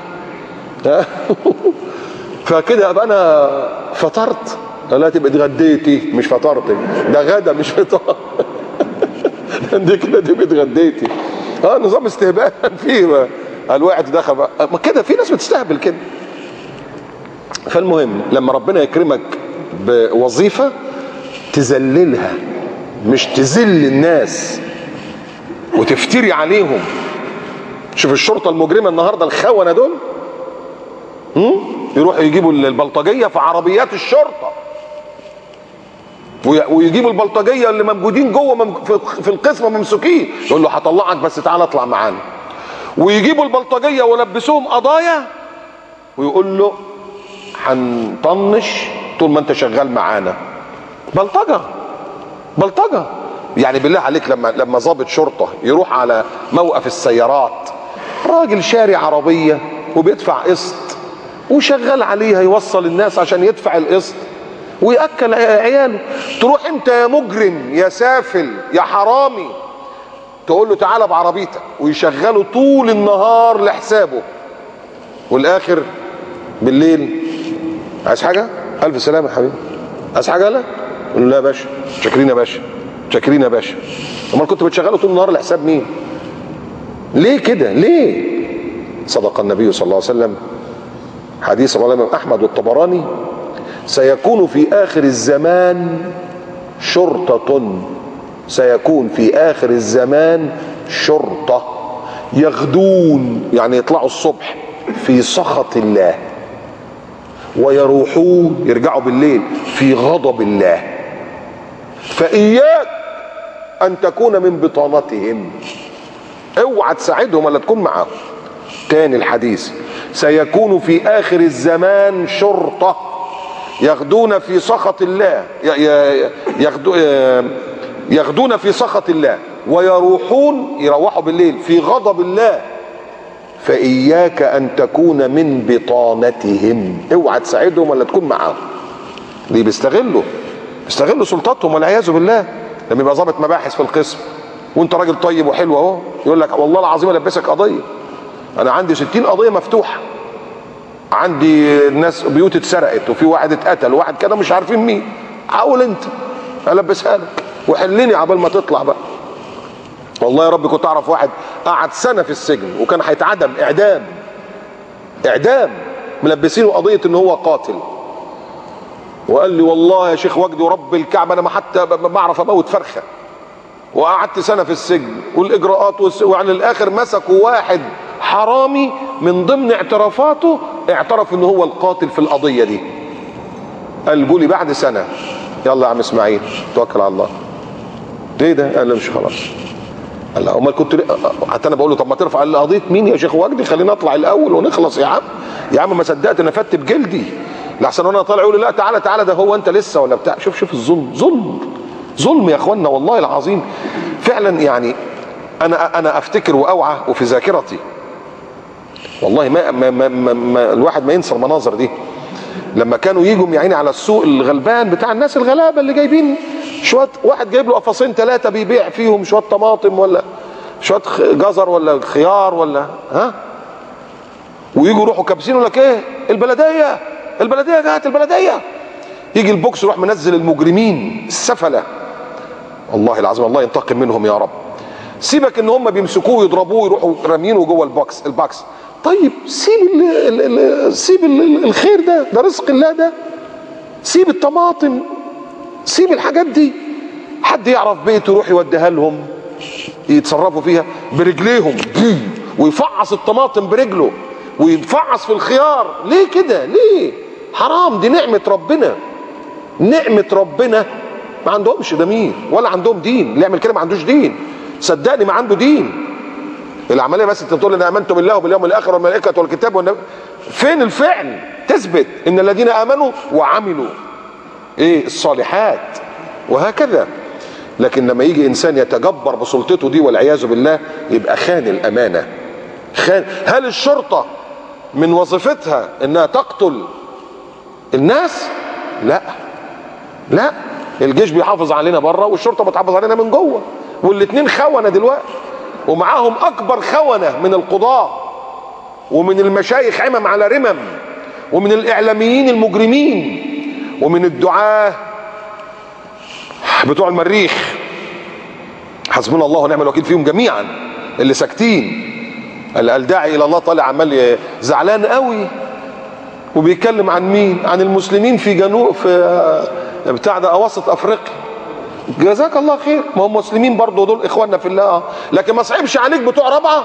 فكده ابقى انا فطرت؟ لا، تبقى اتغديتي مش فطرتي، ده غدا مش فطار دي كده تبقى اتغديتي. نظام استهبال فيه. الواحد دخل بقى كده، في ناس بتستهبل كده. فالمهم لما ربنا يكرمك بوظيفه تذللها، مش تذل الناس وتفتري عليهم. شوف الشرطه المجرمه النهارده، الخونه دول يروحوا يجيبوا البلطجيه في عربيات الشرطه، ويجيبوا البلطجيه اللي موجودين جوه في القسم ممسوكين، يقول له هطلعك بس تعالى اطلع معانا. ويجيبوا البلطجيه ولبسوهم قضايا ويقول له هنطنش طول ما انت شغال معانا. بلطجه، بلطجه. يعني بالله عليك لما ضابط شرطه يروح على موقف السيارات، راجل شاري عربيه وبيدفع قسط وشغال عليها يوصل الناس عشان يدفع القسط ويأكل عياله، تروح انت يا مجرم يا سافل يا حرامي تقول له تعالى بعربيتك ويشغله طول النهار لحسابه، والاخر بالليل عايز حاجه؟ الف سلامه يا حبيبي، عايز حاجه؟ لا، يقول له لا يا باشا، شاكرين يا باشا، شاكرين يا باشا. امال كنت بتشغله طول النهار لحساب مين؟ ليه كده؟ ليه؟ صدق النبي صلى الله عليه وسلم، حديث رواه الامام احمد والطبراني: سيكون في اخر الزمان شرطة، سيكون في اخر الزمان شرطة يغدون، يعني يطلعوا الصبح في سخط الله، ويروحون يرجعوا بالليل في غضب الله، فإياك أن تكون من بطانتهم، اوعى تساعدهم ولا تكون معهم. تاني الحديث: سيكون في آخر الزمان شرطة يغدون في سخط الله، يغدون في سخط الله ويروحون، يروحوا بالليل في غضب الله، فإياك أن تكون من بطانتهم. اوعى تساعدهم ولا تكون معاهم. ليه؟ بيستغلوا سلطتهم والعياذ بالله. لما يبقى ضابط مباحث في القسم وانت راجل طيب وحلو اهو، يقول لك والله العظيم البسك قضيه، انا عندي 60 قضيه مفتوحه، عندي ناس بيوت اتسرقت وفي واحد اتقتل وواحد كده مش عارفين مين، حاول انت البسها لك وحلني عبال ما تطلع بقى. والله يا رب كنت اعرف واحد قعد سنه في السجن وكان هيتعدم اعدام ملبسينه قضيه ان هو قاتل، وقال لي والله يا شيخ وجدي ورب الكعبه انا ما حتى بعرف اموت فرخه، وقعدت سنه في السجن والاجراءات وعلى الاخر مسكوا واحد حرامي من ضمن اعترافاته اعترف ان هو القاتل في القضيه دي. قال لي بعد سنه يلا يا عم اسماعيل توكل على الله. ايه ده؟ قال لي مش خلاص. قال له امال كنت حتى انا بقول له طب ما ترفع. قال لي قضيه مين يا شيخ وجدي؟ خلينا اطلع الاول ونخلص يا عم. يا عم ما صدقت انا فت بجلدي لحسن وانا طالع يقول لي لا تعالى ده هو انت لسه ولا بتاع. شوف الظلم يا اخوانا والله العظيم فعلا. يعني انا افتكر واوعى وفي ذاكرتي والله ما الواحد ما ينسى المناظر دي، لما كانوا يجوا يا عيني على السوق الغلبان بتاع الناس الغلابه اللي جايبين شويه، واحد جايب له قفصين 3 بيبيع فيهم شويه طماطم ولا شويه جزر ولا خيار ولا ويجوا يروحوا كابسين يقول لك ايه البلديه جت البلديه، يجي البوكس يروح منزل المجرمين السفله. والله العظيم الله ينتقم منهم يا رب. سيبك ان هم بيمسكوه يضربوه يروحوا رامينه جوه الباكس. طيب سيب الخير ده رزق الله ده، سيب الطماطم، سيب الحاجات دي. حد يعرف بيته يروح يوديها لهم يتصرفوا فيها برجليهم ويفعص الطماطم برجله ويفعص في الخيار. ليه كده؟ ليه؟ حرام، دي نعمة ربنا. ما عندهمش ضمير ولا عندهم دين. اللي يعمل كده ما عندوش دين، صدقني ما عنده دين. العمليه بس انت تقول انا امنت بالله وباليوم الاخر والملائكه والكتاب والنبي. فين الفعل؟ تثبت ان الذين امنوا وعملوا الصالحات وهكذا. لكن لما يجي انسان يتجبر بسلطته دي والعياذ بالله يبقى خان الامانه. هل الشرطه من وظيفتها انها تقتل الناس؟ لا، الجيش بيحافظ علينا بره والشرطه بتحافظ علينا من جوه، والاثنين خونه دلوقتي، ومعاهم اكبر خونه من القضاه ومن المشايخ عمم على رمم ومن الاعلاميين المجرمين ومن الدعاه بتوع المريخ. حسبنا الله ونعم الوكيل فيهم جميعا اللي ساكتين. الداعي الى الله طالع عمال زعلان قوي وبيتكلم عن مين؟ عن المسلمين في جنوب في بتاع ده اواسط افريقيا. جزاك الله خير، ما هم مسلمين برضه دول اخواننا في الله. لكن ما صعبش عليك بتوع رابعه،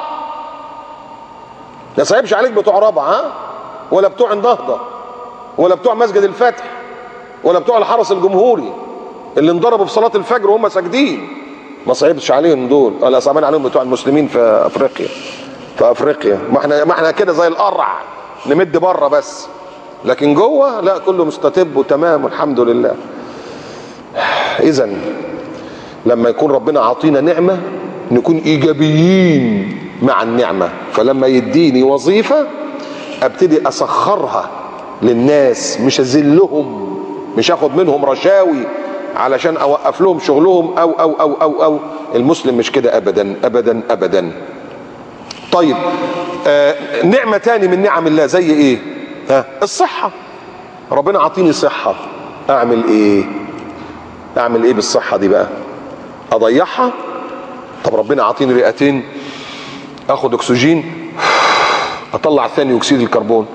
ما صعبش عليك بتوع رابعه ولا بتوع النهضه ولا بتوع مسجد الفتح ولا بتوع الحرس الجمهوري اللي انضربوا في صلاه الفجر وهم ساجدين. ما صعبش عليهم دول ولا صعبان عليهم بتوع المسلمين في افريقيا. ما احنا كده زي القرع نمد بره بس، لكن جوه لا كله مستتب وتمام والحمد لله. اذا لما يكون ربنا عطينا نعمه نكون ايجابيين مع النعمه. فلما يديني وظيفه ابتدي اسخرها للناس، مش اذلهم، مش اخد منهم رشاوي علشان اوقف لهم شغلهم او المسلم مش كده ابدا ابدا ابدا. طيب نعمه تاني من نعم الله زي ايه؟ الصحه. ربنا عطيني صحه، اعمل ايه بالصحه دي بقى؟ اضيعها؟ طب ربنا عطيني رئتين، اخد اكسجين اطلع ثاني اكسيد الكربون،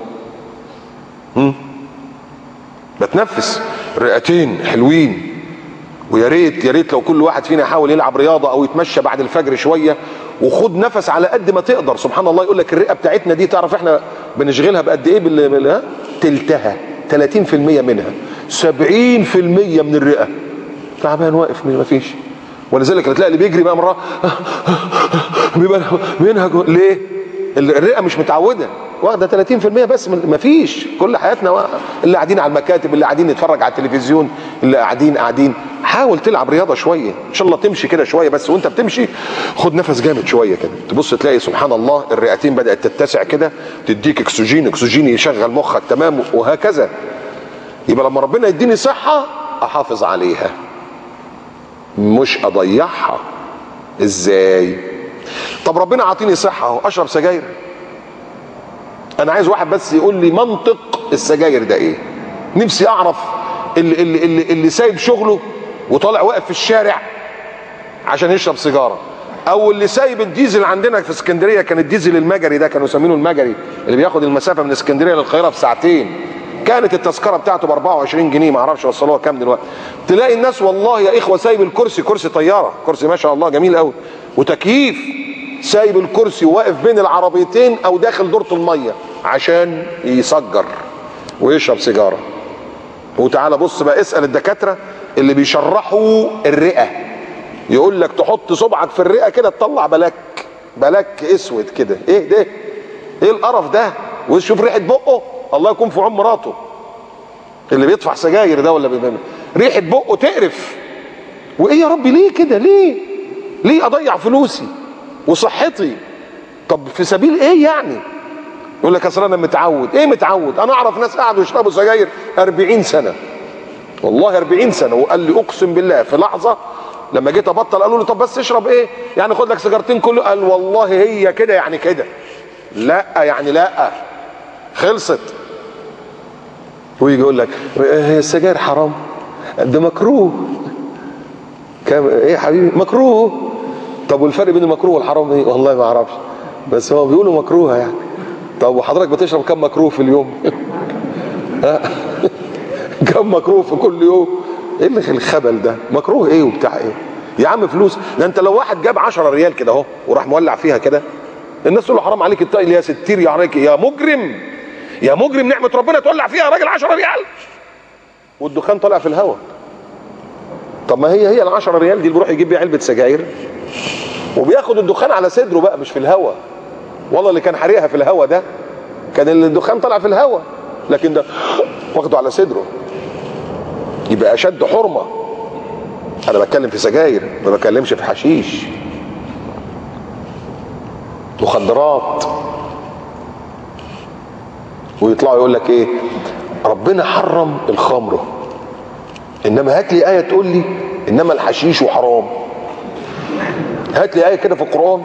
بتنفس. رئتين حلوين، ويا ريت لو كل واحد فينا يحاول يلعب رياضه او يتمشى بعد الفجر شويه وخد نفس على قد ما تقدر. سبحان الله، يقول لك الرئه بتاعتنا دي تعرف احنا بنشغلها بقد ايه؟ تلتها، 30% منها، 70% من الرئه تعبان واقف ما فيش. ولذلك هتلاقي اللي بيجري بقى مره بيبقى بينهج. ليه؟ الرئه مش متعوده، واخده 30% بس، مفيش. كل حياتنا اللي قاعدين على المكاتب، اللي قاعدين نتفرج على التلفزيون، اللي قاعدين. حاول تلعب رياضه شويه ان شاء الله، تمشي كده شويه بس، وانت بتمشي خد نفس جامد شويه كده، تبص تلاقي سبحان الله الرئتين بدات تتسع كده، تديك اكسجين يشغل مخك تمام، وهكذا. يبقى لما ربنا يديني صحه احافظ عليها مش اضيعها. ازاي؟ طب ربنا عاطيني صحه اهو، اشرب سجاير؟ انا عايز واحد بس يقول لي منطق السجاير ده ايه. نفسي اعرف اللي سايب شغله وطالع واقف في الشارع عشان يشرب سيجاره، او اللي سايب الديزل. عندنا في اسكندريه كان الديزل المجري ده، كانوا يسمينه المجري، اللي بياخد المسافه من اسكندريه للقاهره في ساعتين، كانت التذكره بتاعته ب 24 جنيه، ما اعرفش وصلوها كام دلوقتي. تلاقي الناس والله يا اخوه سايب الكرسي، كرسي طياره، كرسي ما شاء الله جميل قوي وتكييف، سايب الكرسي وواقف بين العربيتين او داخل دورة الميه عشان يسجر ويشرب سيجاره. وتعالى بص بقى، اسال الدكاتره اللي بيشرحوا الرئه، يقول لك تحط صبعك في الرئه كده تطلع بلاك اسود كده. ايه ده؟ ايه القرف ده؟ وشوف ريحه بقه، الله يكون في عون مراته اللي بيدفع سجاير ده، ولا ريحه بقه تقرف. وايه يا ربي ليه كده؟ ليه اضيع فلوسي وصحتي؟ طب في سبيل ايه يعني؟ يقول لك اصل انا متعود. ايه متعود؟ انا اعرف ناس قعدوا يشربوا سجاير 40 سنه، والله 40 سنه، وقال لي اقسم بالله في لحظه لما جيت ابطل قالوا لي طب بس اشرب ايه يعني، خد لك سيجارتين كله. قال والله هي كده يعني كده، لا يعني لا، خلصت. ويجي يقول لك هي السجاير حرام؟ ده مكروه. ايه يا حبيبي مكروه؟ طب والفرق بين المكروه والحرام ايه؟ والله ما اعرفش، بس هو بيقولوا مكروه يعني. طب وحضرتك بتشرب كم مكروه في اليوم؟ كم مكروه في كل يوم؟ ايه اللي الخبل ده؟ مكروه ايه وبتاع ايه يا عم؟ فلوس ده انت لو واحد جاب 10 ريال كده اهو وراح مولع فيها كده، الناس تقول له حرام عليك الطاقه يا ستير يا عليك يا مجرم، يا مجرم، نعمه ربنا تولع فيها يا راجل 10 ريال، والدخان طالع في الهواء. طب ما هي ال 10 ريال دي اللي بيروح يجيب بيها علبه سجاير وبياخد الدخان على صدره بقى، مش في الهواء. والله اللي كان حريقها في الهواء ده كان الدخان طالع في الهواء، لكن ده واخده على صدره، يبقى اشد حرمه. انا بتكلم في سجاير، ما بتكلمش في حشيش، مخدرات. ويطلعوا يقول لك ايه؟ ربنا حرم الخمر، انما هات لي ايه تقول لي انما الحشيش حرام. هات لي ايه كده في القران.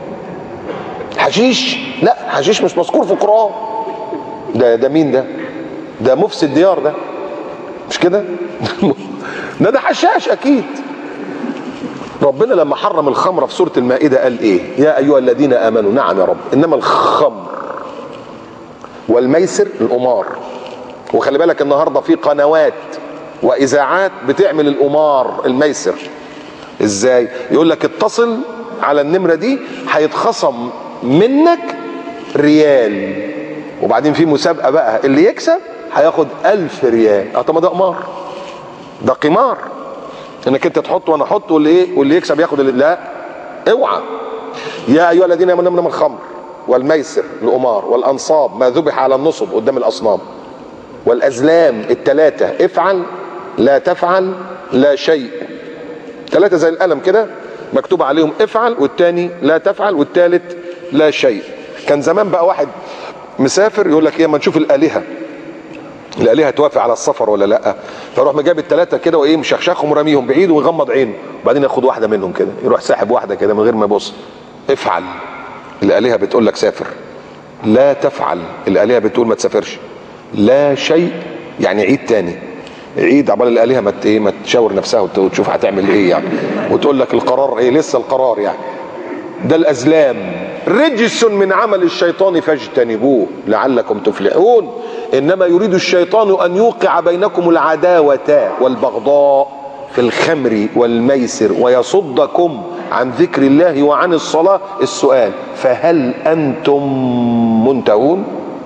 حشيش؟ لا، حشيش مش مذكور في القران. ده مين ده؟ ده مفسد ديار ده، مش كده؟ ده حشاش اكيد. ربنا لما حرم الخمر في سوره المائده قال ايه؟ يا ايها الذين امنوا، نعم يا رب، انما الخمر والميسر القمار. وخلي بالك النهارده في قنوات واذاعات بتعمل القمار الميسر. ازاي؟ يقول لك اتصل على النمره دي هيتخصم منك ريال، وبعدين في مسابقه بقى، اللي يكسب هياخد 1000 ريال. طب ما ده قمار، ده قمار، انك انت تحط وانا احط واللي يكسب ياخد لا، اوعى. يا ايها الذين امنوا انما الخمر والميسر القمار والانصاب ما ذبح على النصب قدام الاصنام والازلام الثلاثه افعل لا تفعل لا شيء. ثلاثه زي القلم كده مكتوب عليهم افعل، والتاني لا تفعل، والتالت لا شيء. كان زمان بقى واحد مسافر يقول لك ايه، اما نشوف الالهه توافق على السفر ولا لا، فيروح مجاب الثلاثه كده وايه مشخشخهم ورميهم بعيد ويغمض عينه، وبعدين ياخد واحده منهم كده، يروح ساحب واحده كده من غير ما يبص. افعل، الالهه بتقول لك سافر. لا تفعل، الالهه بتقول ما تسافرش. لا شيء يعني عيد تاني، عيد عبال الالهه ما تشاور نفسها وتشوف هتعمل ايه يعني، وتقول لك القرار ايه، لسه القرار يعني. ده الازلام رجس من عمل الشيطان فاجتنبوه لعلكم تفلحون. انما يريد الشيطان ان يوقع بينكم العداوه والبغضاء في الخمر والميسر ويصدكم عن ذكر الله وعن الصلاه. السؤال: فهل انتم منتهون؟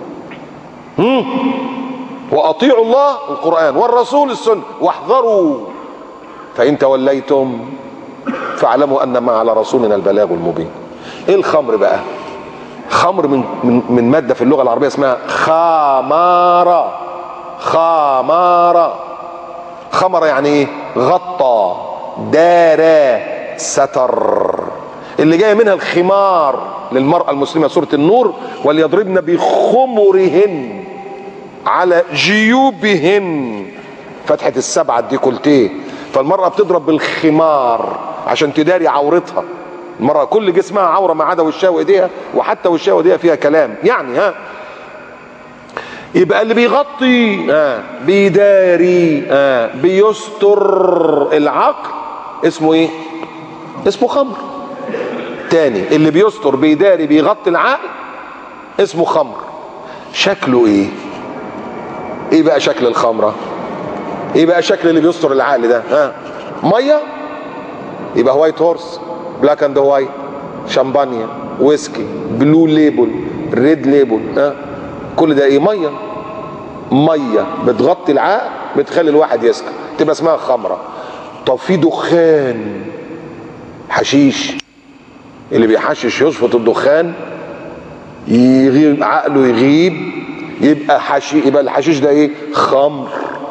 واطيعوا الله القران والرسول السنه واحذروا فان توليتم فاعلموا انما على رسولنا البلاغ المبين. ايه الخمر بقى؟ خمر من ماده في اللغه العربيه اسمها خماره. خماره، خمر يعني ايه؟ غطى، دار، ستر، اللي جاي منها الخمار للمرأة المسلمة، سورة النور، وليضربن بخمرهن على جيوبهن، فتحة السبعة الديكولتيه. فالمرأة بتضرب بالخمار عشان تداري عورتها. المرأة كل جسمها عورة ما عدا وشها وايديها، وحتى وشها وايديها فيها كلام يعني. يبقى اللي بيغطي بيداري بيستر العقل اسمه ايه؟ اسمه خمر. تاني، اللي بيستر بيداري بيغطي العقل اسمه خمر. شكله ايه؟ ايه بقى شكل الخمرة؟ ايه بقى شكل اللي بيستر العقل ده؟ مية، يبقى وايت هورس، بلاك اند وايت، شامبانيا، ويسكي، بلو ليبل، ريد ليبل، كل ده ايه؟ ميه. ميه بتغطي العقل، بتخلي الواحد يسكر، تبقى اسمها خمره. طب في دخان، حشيش، اللي بيحشش يشفط الدخان يغيب عقله، يغيب، يبقى يبقى الحشيش ده ايه؟ خمر.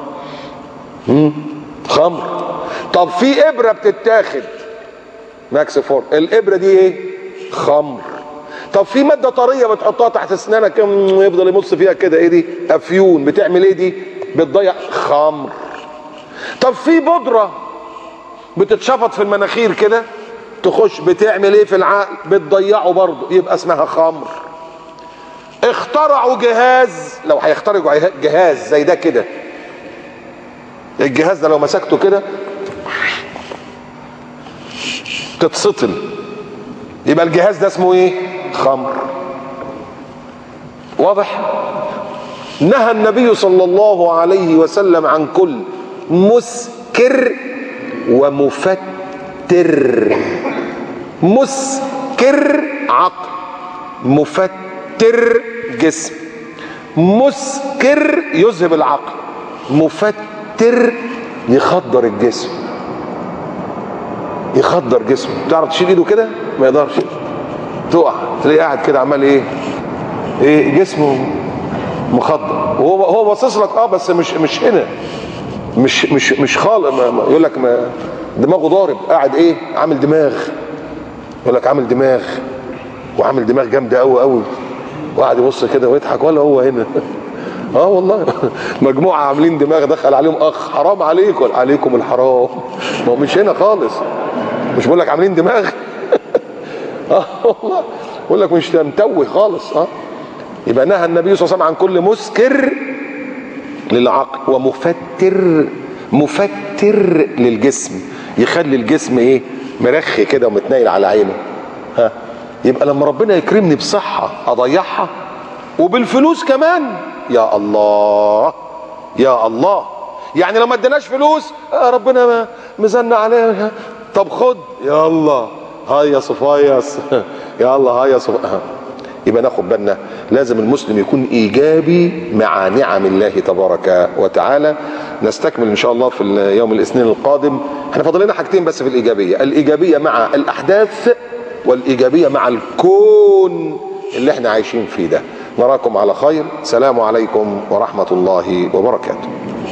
خمر. طب في ابره بتتاخد ماكس فور، الابره دي ايه؟ خمر. طب في ماده طريه بتحطها تحت اسنانك يفضل يمص فيها كده، ايه دي؟ افيون. بتعمل ايه دي؟ بتضيع. خمر. طب في بودره بتتشفط في المناخير كده تخش، بتعمل ايه في العقل؟ بتضيعه برضه، يبقى اسمها خمر. اخترعوا جهاز، لو هيخترعوا جهاز زي ده كده، الجهاز ده لو مسكته كده تتسطل، يبقى الجهاز ده اسمه ايه؟ خمر. واضح؟ نهى النبي صلى الله عليه وسلم عن كل مسكر ومفتر. مسكر عقل، مفتر جسم. مسكر يذهب العقل، مفتر يخدر الجسم. يخدر جسمه. تعرف تشيل ايده كده؟ ما يقدرش، تقع، تلاقيه قاعد كده عمال ايه جسمه مخدر، وهو باصص لك بس مش هنا، مش خالق. يقول لك دماغه ضارب، قاعد ايه؟ عامل دماغ. يقول لك عامل دماغ، وعامل دماغ جامده قوي قوي، وقاعد يبص كده ويضحك، ولا هو هنا. والله مجموعه عاملين دماغ، دخل عليهم اخ، حرام عليكم، عليكم الحرام، ما هو مش هنا خالص. مش بقول لك عاملين دماغ؟ والله بقول لك مش متوه خالص. يبقى نهى النبي صلى الله عليه وسلم عن كل مسكر للعقل مفتر للجسم، يخلي الجسم ايه؟ مرخي كده ومتنايل على عينه. يبقى لما ربنا يكرمني بصحه اضيعها وبالفلوس كمان، يا الله يا الله. يعني لو ما اديناش فلوس ربنا مزنق علينا، طب خد، يلا هيا صفايس، يلا هيا صفايس. يبقى ناخد بالنا، لازم المسلم يكون ايجابي مع نعم الله تبارك وتعالى. نستكمل ان شاء الله في يوم الاثنين القادم. احنا فاضل لنا حاجتين بس في الايجابيه، الايجابيه مع الاحداث والايجابيه مع الكون اللي احنا عايشين فيه ده. نراكم على خير، سلام عليكم ورحمه الله وبركاته.